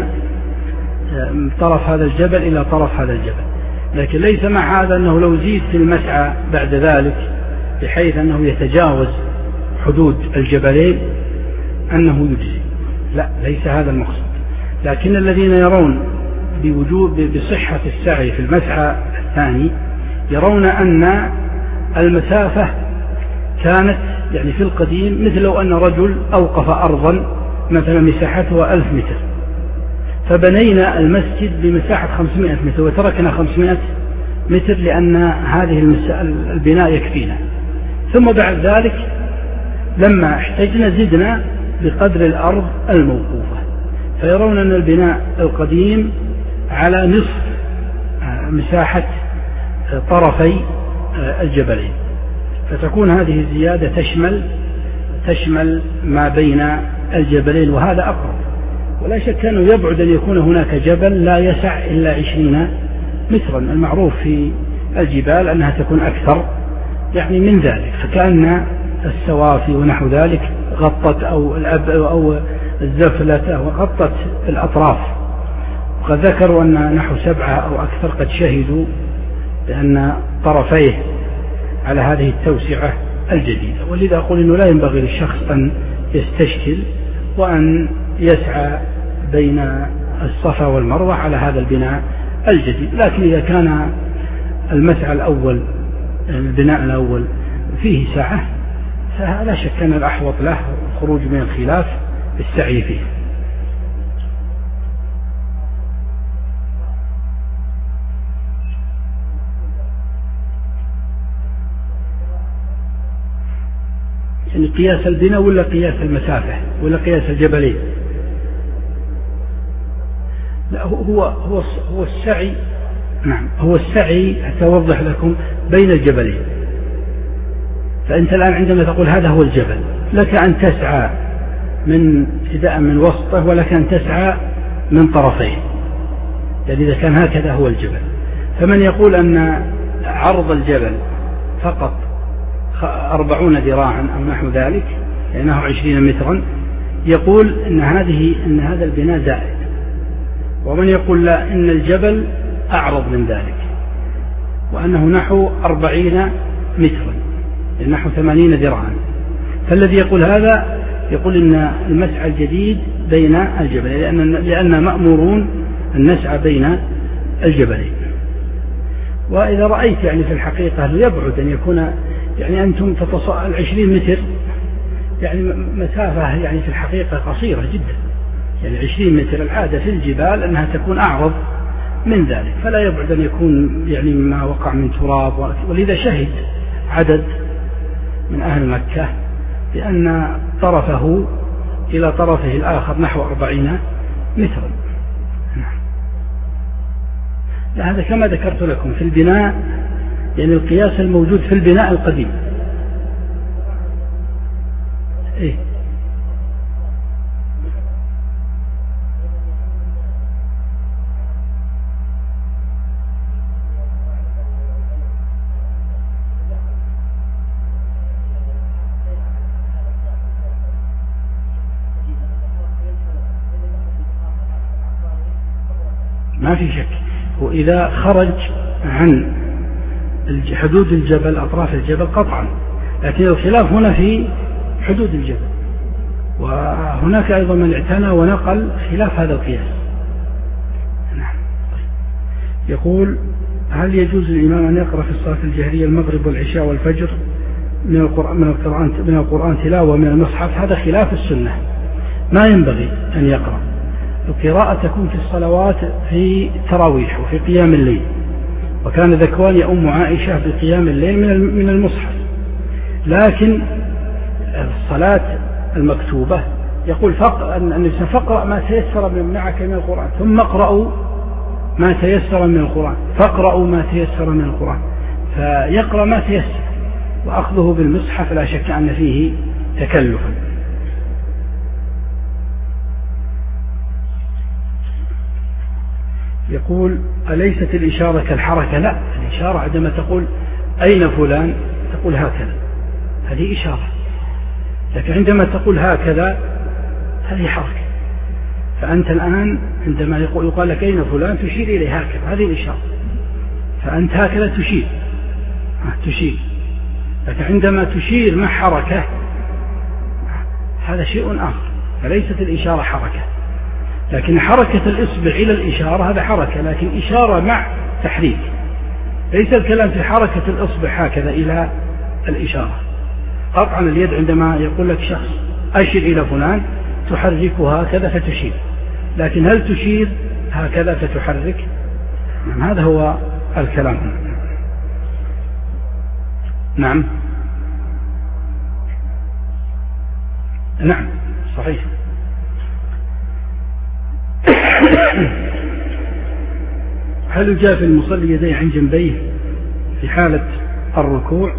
طرف هذا الجبل إلى طرف هذا الجبل، لكن ليس مع هذا أنه لو زيد في المسعى بعد ذلك بحيث أنه يتجاوز حدود الجبلين أنه يجزي، لا، ليس هذا المقصود. لكن الذين يرون بوجوب بصحة السعي في المسعى الثاني يرون أن المسافة كانت يعني في القديم مثل لو أن رجل أوقف أرضا مثلا مساحتها ألف متر، فبنينا المسجد بمساحة خمسمائة متر وتركنا خمسمائة متر لأن هذه البناء يكفينا، ثم بعد ذلك لما احتجنا زدنا بقدر الأرض الموقوفة، فيرون أن البناء القديم على نصف مساحة طرفي الجبلين، فتكون هذه الزيادة تشمل تشمل ما بين الجبلين، وهذا أقرب. ولا شك أنه يبعد أن يكون هناك جبل لا يسع إلا عشرين مترا، المعروف في الجبال أنها تكون أكثر يعني من ذلك، فكأن السوافي ونحو ذلك غطت أو الأب أو الزفلة وغطت الأطراف، وقد ذكروا أن نحو سبعة أو أكثر قد شهدوا بأن طرفيه على هذه التوسعة الجديدة. ولذا أقول أنه لا ينبغي للشخص أن يستشكل وأن يسعى بين الصفا والمروة على هذا البناء الجديد، لكن إذا كان المسعى الأول البناء الأول فيه سعة فلا شك أن الأحوط له الخروج من الخلاف بالسعي فيه. يعني قياس البناء ولا قياس المسافة ولا قياس الجبلين؟ لا، هو هو هو السعي. نعم، هو السعي حتى أوضح لكم بين الجبلين. فأنت الآن عندما تقول هذا هو الجبل لك أن تسعى من ابتداء من وسطه ولك أن تسعى من طرفيه، يعني إذا كان هكذا هو الجبل. فمن يقول أن عرض الجبل فقط أربعون ذراعا أو نحو ذلك لأنه عشرين مترا يقول إن هذه إن هذا البناء زائد، ومن يقول لا، إن الجبل أعرض من ذلك وأنه نحو أربعين مترا نحو ثمانين ذراعا. فالذي يقول هذا يقول إن المسعى الجديد بين الجبلين، لأن لأن مأمورون أن نسعى بين الجبلين. وإذا رأيت يعني في الحقيقة يبعد أن يكون يعني أنتم تتصل العشرين متر يعني مسافة يعني في الحقيقة قصيرة جدا، يعني عشرين متر العادة في الجبال أنها تكون أعرض من ذلك، فلا يبعد أن يكون يعني ما وقع من تراب. ولذا شهد عدد من أهل مكة بأن طرفه إلى طرفه الآخر نحو أربعين مترا. هذا كما ذكرت لكم في البناء، يعني القياس الموجود في البناء القديم. إيه؟ ما في شك، وإذا خرج عن حدود الجبل أطراف الجبل قطعا، لكن الخلاف هنا في حدود الجبل، وهناك أيضا من اعتنى ونقل خلاف هذا القياس. نعم. يقول: هل يجوز للإمام أن يقرأ في الصلاة الجهرية المغرب والعشاء والفجر من القرآن من القرآن من القرآن تلاوة من المصحف؟ هذا خلاف السنة، ما ينبغي أن يقرأ. القراءة تكون في الصلوات في التراويح وفي قيام الليل، وكان ذكوان يؤم عائشة بقيام الليل من المصحف. لكن الصلاة المكتوبة يقول أن فقرأ ما تيسر من معك من القرآن، ثم اقرأوا ما تيسر من القرآن، فاقرأوا ما تيسر من القرآن، فيقرأ ما تيسر، وأخذه بالمصحف لا شك أن فيه تكلفا. يقول: أليست الإشارة كالحركة؟ لا، الإشارة عندما تقول أين فلان تقول هكذا، هذه إشارة، لكن عندما تقول هكذا هذه حركة. فأنت الآن عندما يقال لك أين فلان تشير إليه هكذا، هذه الإشارة، فأنت هكذا تشير تشير لكن عندما تشير مع حركة هذا شيء آخر، فليست الإشارة حركة. لكن حركة الإصبع إلى الإشارة هذا حركة، لكن إشارة مع تحريك، ليس الكلام في حركة الإصبع هكذا إلى الإشارة. قطعا اليد عندما يقول لك شخص أشر إلى فلان تحركها هكذا فتشير، لكن هل تشير هكذا فتحرك؟ نعم، هذا هو الكلام. نعم نعم صحيح. هل يجافي المصلي يديه عن جنبيه في حالة الركوع؟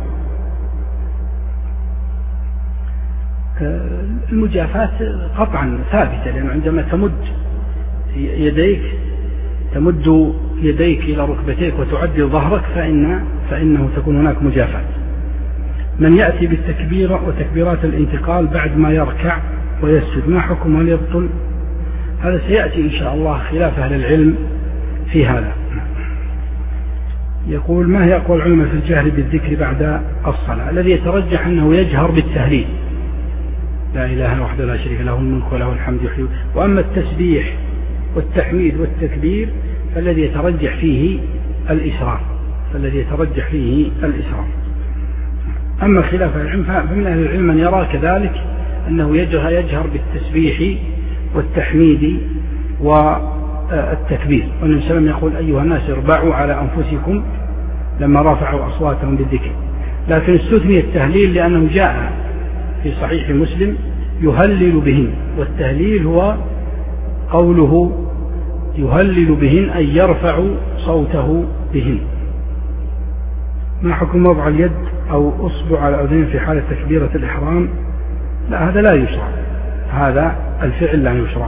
المجافاة قطعا ثابتة، لأنه عندما تمد يديك تمد يديك إلى ركبتيك وتعدل ظهرك فإن فإنه تكون هناك مجافاة. من يأتي بالتكبيرة وتكبيرات الانتقال بعد ما يركع ويسجد ما حكم؟ هل يبطل؟ هذا سيأتي إن شاء الله خلاف أهل العلم في هذا. يقول: ما هي أقوال العلماء في الجهر بالذكر بعد الصلاة؟ الذي يترجح أنه يجهر بالتهليل، لا إله إلا وحده لا شريك له الملك وله الحمد يحيي. وأما التسبيح والتحميد والتكبير فالذي يترجح فيه الإسرار فالذي يترجح فيه الإسرار. أما خلاف العلم فمن أهل العلم من يرى كذلك أنه يجهر, يجهر بالتسبيح والتحميد والتكبير، والنبي صلى الله عليه وسلم يقول: أيها الناس اربعوا على أنفسكم لما رفعوا أصواتهم بالذكر. لكن استثني التهليل لأنه جاء في صحيح مسلم يهلل بهن، والتهليل هو قوله يهلل بهن أي يرفع صوته بهن. ما حكم وضع اليد أو أصبع على الأذين في حالة تكبيرة الإحرام؟ لا، هذا لا يشرع، هذا الفعل لا يشرع.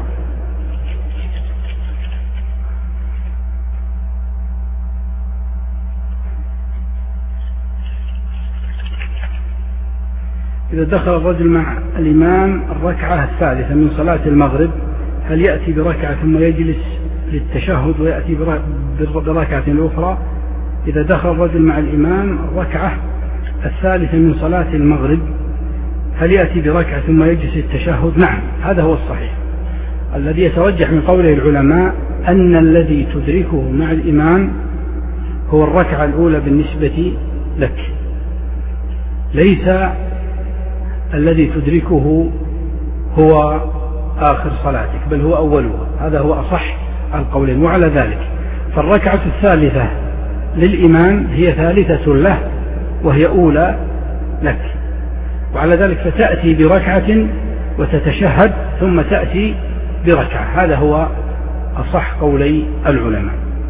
إذا دخل الرجل مع الإمام الركعة الثالثة من صلاة المغرب هل يأتي بركعة ثم يجلس للتشهد ويأتي بركعة أخرى؟ إذا دخل الرجل مع الإمام الركعة الثالثة من صلاة المغرب هل يأتي بركعة ثم يجلس للتشهد؟ نعم، هذا هو الصحيح. الذي يترجح من قوله العلماء أن الذي تدركه مع الإمام هو الركعة الأولى بالنسبة لك، ليس الذي تدركه هو آخر صلاتك، بل هو أولها. هذا هو أصح القولين. وعلى ذلك فالركعة الثالثة للإمام هي ثالثة له وهي أولى لك. وعلى ذلك فتأتي بركعة وتتشهد ثم تأتي بركعة. هذا هو أصح قولي العلماء.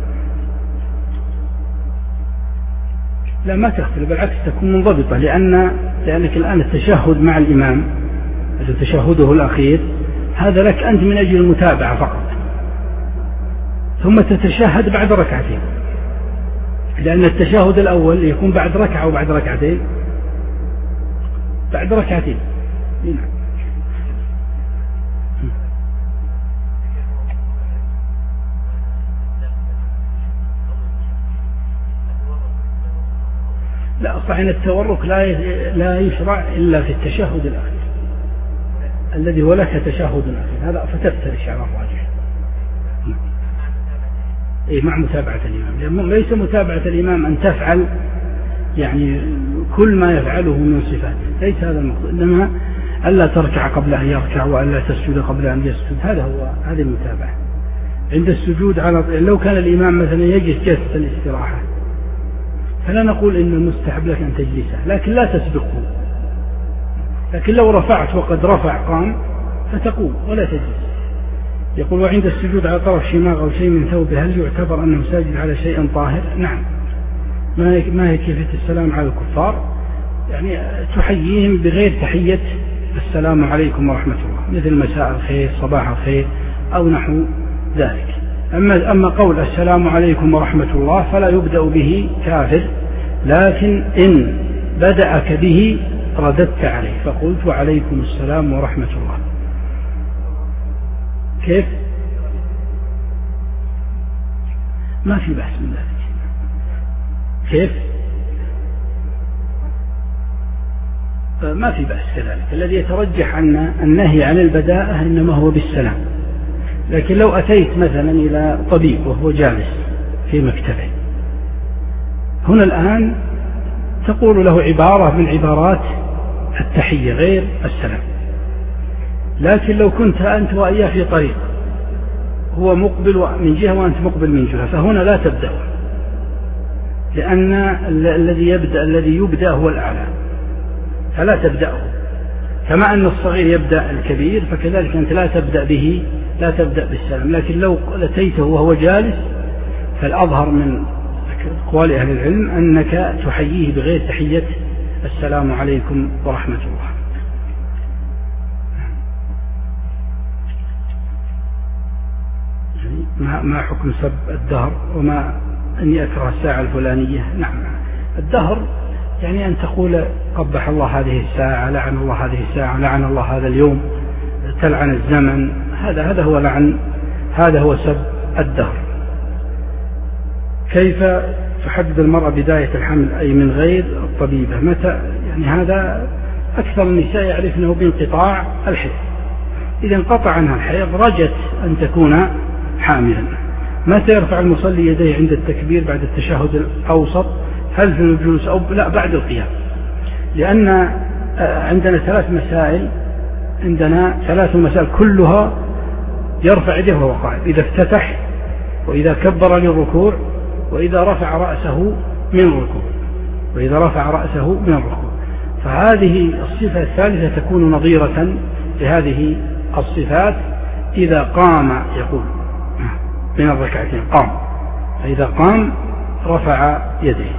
لا ما تختلف، بالعكس تكون منضبطة، لأن لأنك الآن التشهد مع الإمام تشهده الأخير هذا لك أنت من أجل المتابعة فقط، ثم تتشهد بعد ركعتين، لأن التشهد الأول يكون بعد ركعة وبعد ركعتين بعد ركعتين. لا صحيح التورك لا لا يشرع إلا في التشهد الأخير الذي هو لك تشهد أخير، هذا فتفترش على الراجح. إيه مع متابعة الإمام، ليس متابعة الإمام أن تفعل يعني كل ما يفعله من صفات، ليس هذا المقصود، إنما ألا تركع قبل أن يركع وألا تسجد قبل أن يسجد، هذا هو هذه المتابعة. عند السجود على لو كان الإمام مثلا يجلس جلسة الاستراحة فلا نقول إن المستحب لك أن تجلسه، لكن لا تسبقه. لكن لو رفعت وقد رفع قام فتقوم ولا تجلس. يقول وعند السجود على طرف شماغ أو شيء من ثوبه هل يعتبر أنه ساجد على شيء طاهر؟ نعم. ما هي كيفية السلام على الكفار؟ يعني تحييهم بغير تحية السلام عليكم ورحمة الله، مثل مساء الخير صباح الخير أو نحو ذلك. أما, أما قول السلام عليكم ورحمة الله فلا يبدأ به كافر، لكن إن بدأك به رددت عليه فقلت وعليكم السلام ورحمة الله. كيف؟ ما في بحث من ذلك. كيف؟ ما في بحث كذلك. الذي يترجح أن النهي عن البداءة إنما هو بالسلام. لكن لو أتيت مثلا إلى طبيب وهو جالس في مكتبه هنا الآن تقول له عبارة من عبارات التحية غير السلام، لكن لو كنت أنت وإياه في طريق هو مقبل من جهة وأنت مقبل من جهة فهنا لا تبدأ، لأن الذي يبدأ الذي يبدأ هو الأعلى فلا تبدأه، كما أن الصغير يبدأ الكبير فكذلك أنت لا تبدأ به لا تبدأ بالسلام. لكن لو أتيته وهو جالس فالأظهر من أقوال أهل العلم أنك تحييه بغير تحية السلام عليكم ورحمة الله. ما ما حكم سب الدهر وما أني أكره الساعة الفلانية؟ نعم الدهر يعني أن تقول قبح الله هذه الساعة، لعن الله هذه الساعة، لعن الله هذا اليوم، تلعن الزمن، هذا هذا هو لعن، هذا هو سب الدهر. كيف تحدد المرأة بداية الحمل أي من غير الطبيبة؟ متى؟ يعني هذا أكثر النساء يعرفنه بانقطاع الحيض، إذا انقطع عنها الحيض رجت أن تكون حاملا. متى يرفع المصلي يديه عند التكبير بعد التشهد الأوسط؟ هل في الجلوس أو لا بعد القيام؟ لأن عندنا ثلاث مسائل، عندنا ثلاث مسائل كلها يرفع يده وهو قاعد، إذا افتتح وإذا كبر للركوع وإذا رفع رأسه من الركوع وإذا رفع رأسه من الركوع. فهذه الصفة الثالثة تكون نظيرة لهذه الصفات. إذا قام يقول من الركعتين قام، فإذا قام رفع يديه.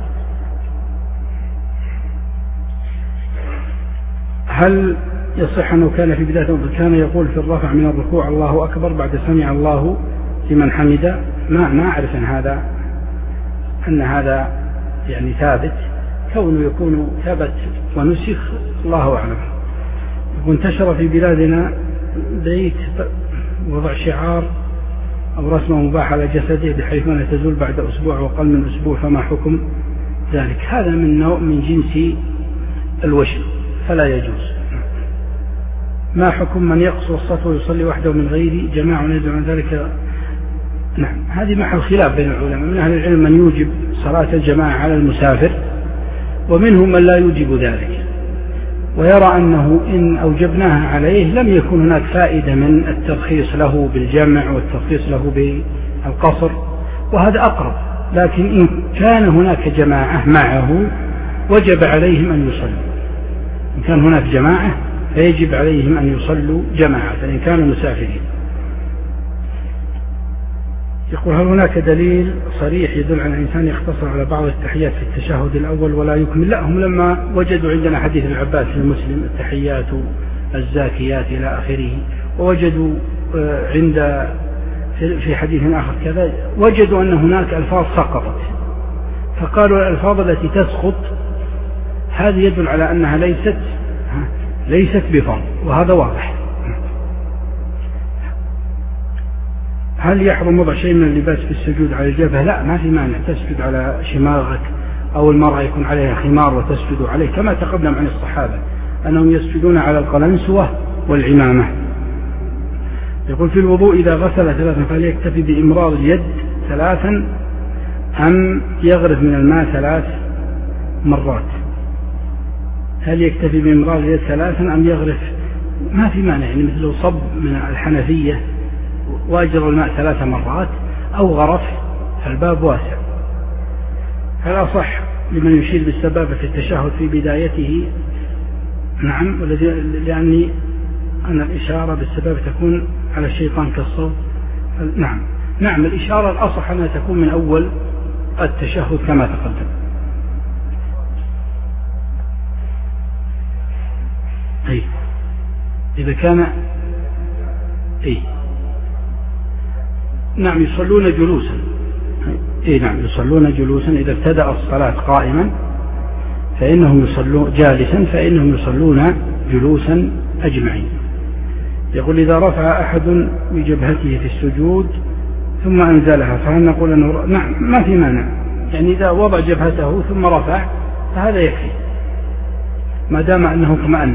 هل يصح أنه كان في بداية كان يقول في الرفع من الركوع الله أكبر بعد سمع الله لمن حمد؟ ما ما أعرف أن هذا أن هذا يعني ثابت، كونه يكون ثبت ونسخ الله أعلم. وانتشر في بلادنا بيت وضع شعار أو رسمة مباحة على جسده بحيث لا تزول بعد أسبوع وقل من أسبوع، فما حكم ذلك؟ هذا من نوع من جنس الوشم فلا يجوز. ما حكم من يقصر الصلاة ويصلي وحده من غير جماعة ويدعو عن ذلك؟ نعم هذه محل خلاف بين العلماء، من أهل العلم من يوجب صلاة الجماعة على المسافر ومنهم من لا يوجب ذلك، ويرى أنه إن أوجبناها عليه لم يكن هناك فائدة من الترخيص له بالجمع والترخيص له بالقصر، وهذا أقرب. لكن إن كان هناك جماعة معه وجب عليهم أن يصلوا، إن كان هناك جماعة فيجب عليهم أن يصلوا جماعة إن كانوا مسافرين. يقول هل هناك دليل صريح يدل على الإنسان يقتصر على بعض التحيات في التشهد الأول ولا يكمل؟ لا، هم لما وجدوا عندنا حديث ابن عباس في مسلم التحيات الزاكيات إلى آخره، ووجدوا عند في حديث آخر كذا وجدوا أن هناك ألفاظ سقطت، فقالوا الألفاظ التي تسقط هذه يدل على أنها ليست ليست بفرض، وهذا واضح. هل يحرم وضع شيء من اللباس في السجود على الجبهة؟ لا، ما في مانع تسجد على شماغك، أو المرأة يكون عليها خمار وتسجد عليه، كما تقدم عن الصحابة أنهم يسجدون على القلنسوة والعمامة. يقول في الوضوء إذا غسل ثلاثا فهل يكتفي بإمرار اليد ثلاثا أم يغرف من الماء ثلاث مرات؟ هل يكتفي بإمرار اليد ثلاثا أم يغرف؟ ما في مانع، يعني مثل لو صب من الحنفية وأجر الماء ثلاث مرات أو غرف، فالباب واسع. هل أصح لمن يشير بالسبابة في التشهد في بدايته؟ نعم، لأني أن الإشارة بالسبابة تكون على الشيطان كالصوت. نعم نعم الإشارة الأصح أنها تكون من أول التشهد كما تقدم. أي إذا كان أي نعم يصلون جلوسا. أي نعم يصلون جلوسا، إذا ابتدأ الصلاة قائما فإنهم يصلون جالسا فإنهم يصلون جلوسا أجمعين. يقول إذا رفع أحد بجبهته في السجود ثم أنزلها فهل نقول أنه نعم ما في مانع، يعني إذا وضع جبهته ثم رفع فهذا يكفي ما دام أنه اطمأن.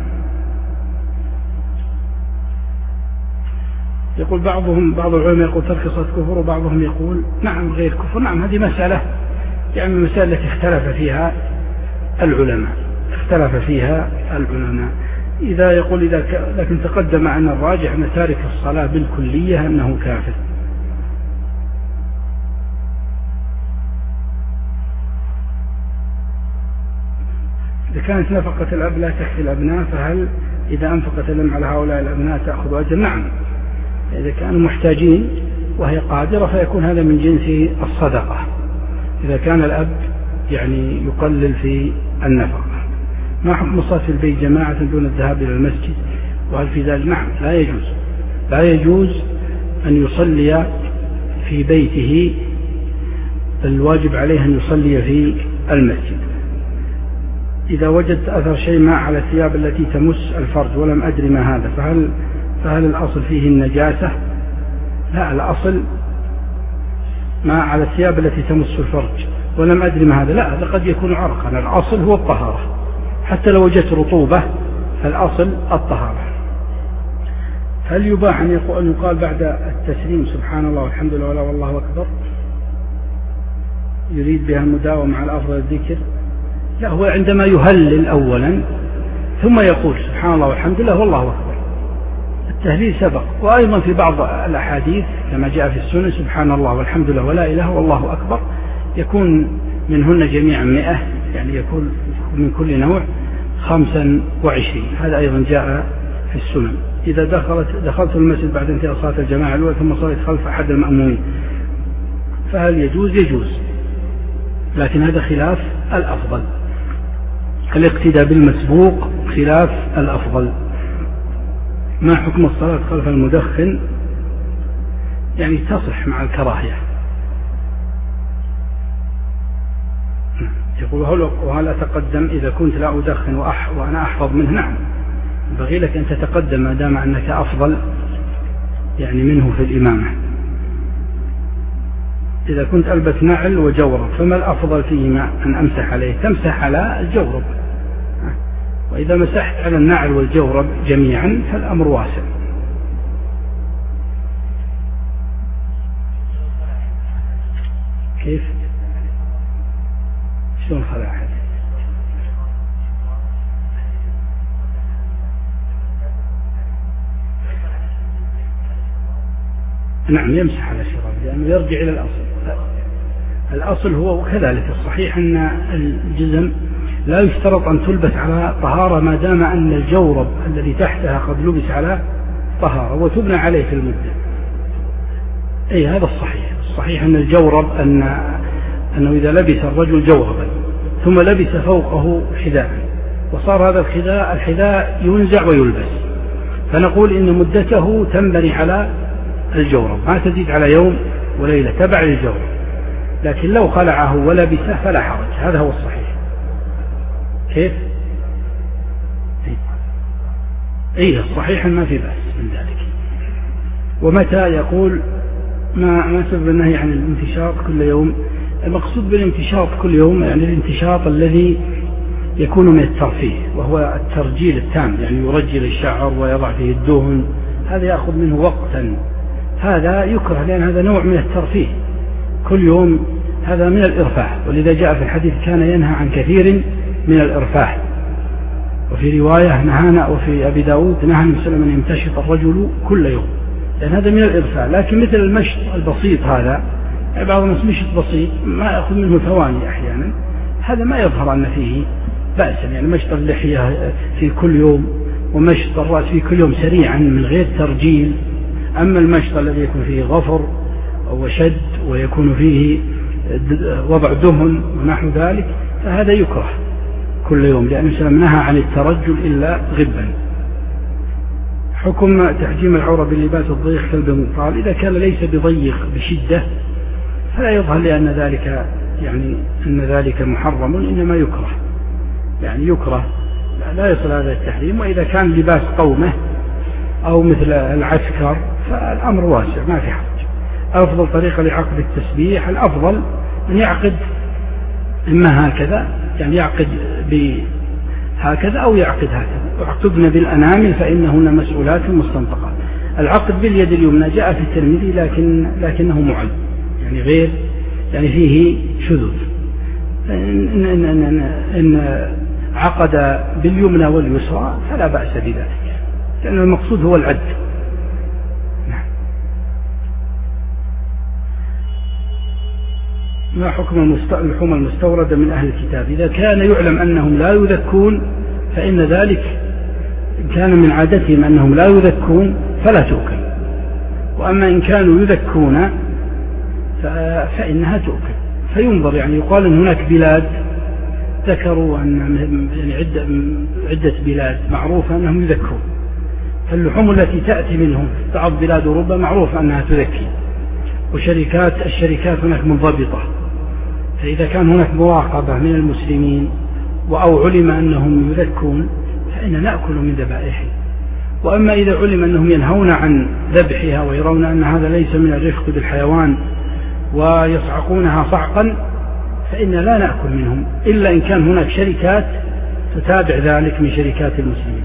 يقول بعضهم بعض العلماء يقول ترك الصلاة كفر، وبعضهم يقول نعم غير كفر. نعم هذه مسألة يعني المسألة التي اختلف فيها العلماء اختلف فيها العلماء إذا يقول إذا ك... لكن تقدم أن الراجح أن تارك الصلاة بالكلية أنه كافر. إذا كانت نفقة الأب لا تكفي الأبناء فهل إذا أنفقت الأم على هؤلاء الأبناء تأخذ أجر؟ نعم، إذا كانوا محتاجين وهي قادرة فيكون هذا من جنس الصدقة، إذا كان الأب يعني يقلل في النفقة. ما حكم الصلاة في البيت جماعة دون الذهاب إلى المسجد، وهل في ذلك؟ نعم لا يجوز لا يجوز أن يصلي في بيته، الواجب عليه أن يصلي في المسجد. إذا وجدت أثر شيء ماء على الثياب التي تمس الفرج ولم أدري ما هذا فهل فهل الأصل فيه النجاسة؟ لا، الأصل ما على الثياب التي تمس الفرج ولم أدري ما هذا، لا، هذا قد يكون عرقا. الأصل هو الطهارة، حتى لو وجدت رطوبة فالأصل الطهارة. هل يباح أن يقال بعد التسليم سبحان الله والحمد لله ولا والله أكبر يريد بها المداومة على أفضل الذكر؟ لا، هو عندما يهلل أولا ثم يقول سبحان الله والحمد لله والله أكبر، التهليل سبق. وأيضا في بعض الأحاديث كما جاء في السنة سبحان الله والحمد لله ولا إله والله أكبر يكون منهن جميعا مئة، يعني يكون من كل نوع خمسا وعشرين، هذا أيضا جاء في السنن. إذا دخلت دخلت المسجد بعد انتهاء صلاة الجماعة الأولى ثم صليت خلف أحد المأمومين فهل يجوز؟ يجوز، لكن هذا خلاف الأفضل، الاقتداء بالمسبوق خلاف الأفضل. ما حكم الصلاة خلف المدخن؟ يعني تصح مع الكراهية. يقول وهل أتقدم إذا كنت لا أدخن وأح وأنا أحفظ منه؟ نعم، ينبغي لك أن تتقدم ما دام أنك أفضل يعني منه في الإمامة. إذا كنت ألبس نعل وجورب فما الأفضل فيهما؟ أن أمسح عليه؟ تمسح على الجورب، وإذا مسحت على النعل والجورب جميعا فالأمر واسع. كيف؟ شلون خلع أحد؟ نعم يمسح على الشراب لأنه يرجع إلى الأصل. الأصل هو وكذلك الصحيح أن الجزم لا يشترط أن تلبس على طهارة ما دام أن الجورب الذي تحتها قد لبس على طهارة وتبنى عليه في المدة. أي هذا الصحيح. الصحيح أن الجورب أن أنه إذا لبس الرجل جوربا ثم لبس فوقه حذاء وصار هذا الحذاء الحذاء ينزع ويلبس، فنقول إن مدته تنبني على الجورب ما تزيد على يوم وليلة تبع للجورب، لكن لو خلعه ولبسه فلا حرج. هذا هو الصحيح. كيف؟ أي الصحيح ما في بأس من ذلك. ومتى يقول ما ما سبب النهي عن الانتشاط كل يوم؟ المقصود بالانتشاط كل يوم يعني الانتشاط الذي يكون من الترفيه، وهو الترجيل التام، يعني يرجل الشعر ويضع فيه الدهن، هذا يأخذ منه وقتا، هذا يكره لأن هذا نوع من الترفيه كل يوم، هذا من الإرفاه، ولذا جاء في الحديث كان ينهى عن كثير من الإرفاه. وفي رواية نهانا، وفي أبي داود نهى النبي صلى الله عليه وسلم أن يمتشط الرجل كل يوم، لأن هذا من الإرفاه. لكن مثل المشط البسيط هذا، يعني بعض الناس مشط بسيط ما يأخذ منه ثواني أحيانا، هذا ما يظهر أن فيه بأسا، يعني مشط اللحية في كل يوم ومشط الرأس في كل يوم سريعا من غير ترجيل. أما المشط الذي يكون فيه غفر وشد ويكون فيه وضع دهن ونحو ذلك فهذا يكره كل يوم، لأن الإسلام نهى عن الترجل إلا غبا. حكم تحجيم العورة باللباس الضيق كالبنطال، إذا كان ليس بضيق بشدة فلا يظهر لأن ذلك يعني أن ذلك محرم، إنما يكره، يعني يكره لا يصل هذا التحريم. وإذا كان لباس قومه أو مثل العسكر فالأمر واسع ما في حرج. أفضل طريقة لعقد التسبيح الأفضل أن يعقد إما هكذا، يعني يعقد بهكذا أو يعقد هكذا، يعقدن بالأنامل فإنهن مسؤولات مستنطقات. العقد باليد اليمنى جاء في الترمذي لكن لكنه معل، يعني غير يعني فيه شذوذ. إن, إن, إن, إن عقد باليمنى واليسرى فلا بأس بذلك، لأن المقصود هو العد. ما حكم اللحوم المستوردة من أهل الكتاب؟ إذا كان يعلم أنهم لا يذكون فإن ذلك كان من عادتهم أنهم لا يذكون فلا تؤكل، وأما إن كانوا يذكون فإنها تؤكل. فينظر، يعني يقال أن هناك بلاد ذكروا أن يعني عدة, عدة بلاد معروفة أنهم يذكون، فاللحوم التي تأتي منهم بعض بلاد أوروبا معروف أنها تذكي، وشركات الشركات هناك منضبطة، فإذا كان هناك مراقبة من المسلمين أو علم أنهم يذكون فإن نأكل من ذبائحهم. وأما إذا علم أنهم ينهون عن ذبحها ويرون أن هذا ليس من الرفق بالحيوان ويصعقونها صعقا فإن لا نأكل منهم إلا إن كان هناك شركات تتابع ذلك من شركات المسلمين.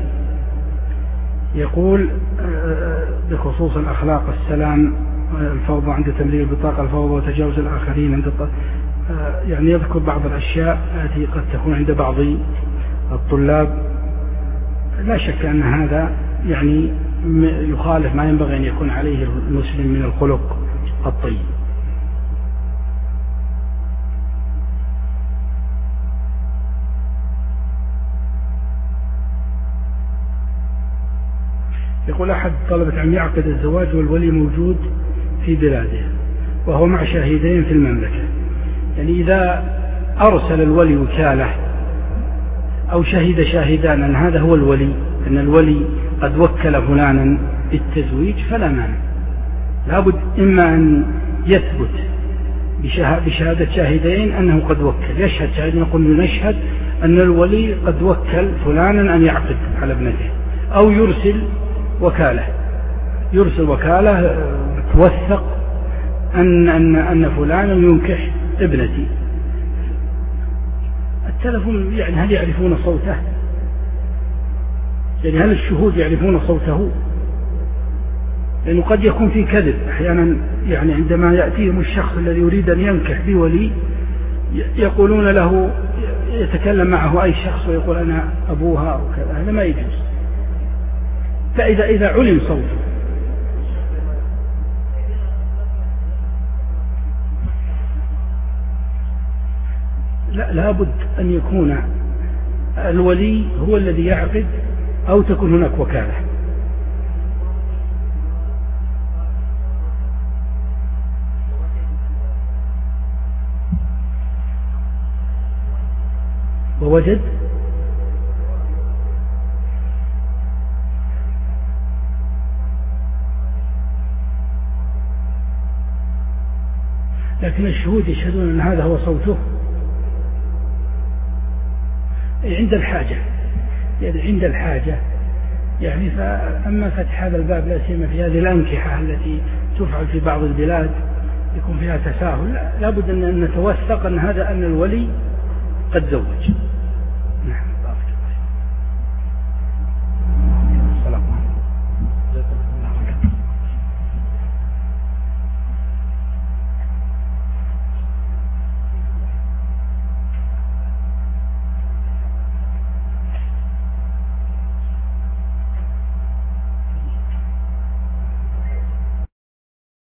يقول بخصوص الأخلاق السلام الفوضى عند تمرير البطاقة، الفوضى وتجاوز الآخرين عند يعني يذكر بعض الأشياء التي قد تكون عند بعض الطلاب. لا شك أن هذا يعني يخالف ما ينبغي أن يكون عليه المسلم من الخلق الطيب. يقول أحد طلبة عم يعقد الزواج والولي موجود في بلاده وهو مع شاهدين في المملكة، يعني إذا أرسل الولي وكالة أو شهد شاهدان أن هذا هو الولي، أن الولي قد وكل فلانا بالتزويج فلا مانع، لابد إما أن يثبت بشهادة شاهدين أنه قد وكل، يشهد شاهد نقول نشهد أن الولي قد وكل فلانا أن يعقد على ابنته، أو يرسل وكالة يرسل وكالة توثق أن, أن, أن فلانا ينكح ابنتي. التلفون يعني هل يعرفون صوته؟ يعني هل الشهود يعرفون صوته؟ لأنه قد يكون في كذب أحيانا، يعني عندما يأتيهم الشخص الذي يريد أن ينكح بولي يقولون له يتكلم معه أي شخص ويقول أنا أبوها أو كذا، هذا ما يجوز. فإذا إذا علم صوته لا لابد أن يكون فالولي هو الذي يعقد أو تكون هناك وكالة. ووجد لكن الشهود يشهدون أن هذا هو صوته عند الحاجة، يعني عند الحاجة يعني. فأما فتح هذا الباب لا سيما في هذه الأنكحة التي تفعل في بعض البلاد يكون فيها تساهل، لا بد أن نتوثق أن هذا أن الولي قد زوج.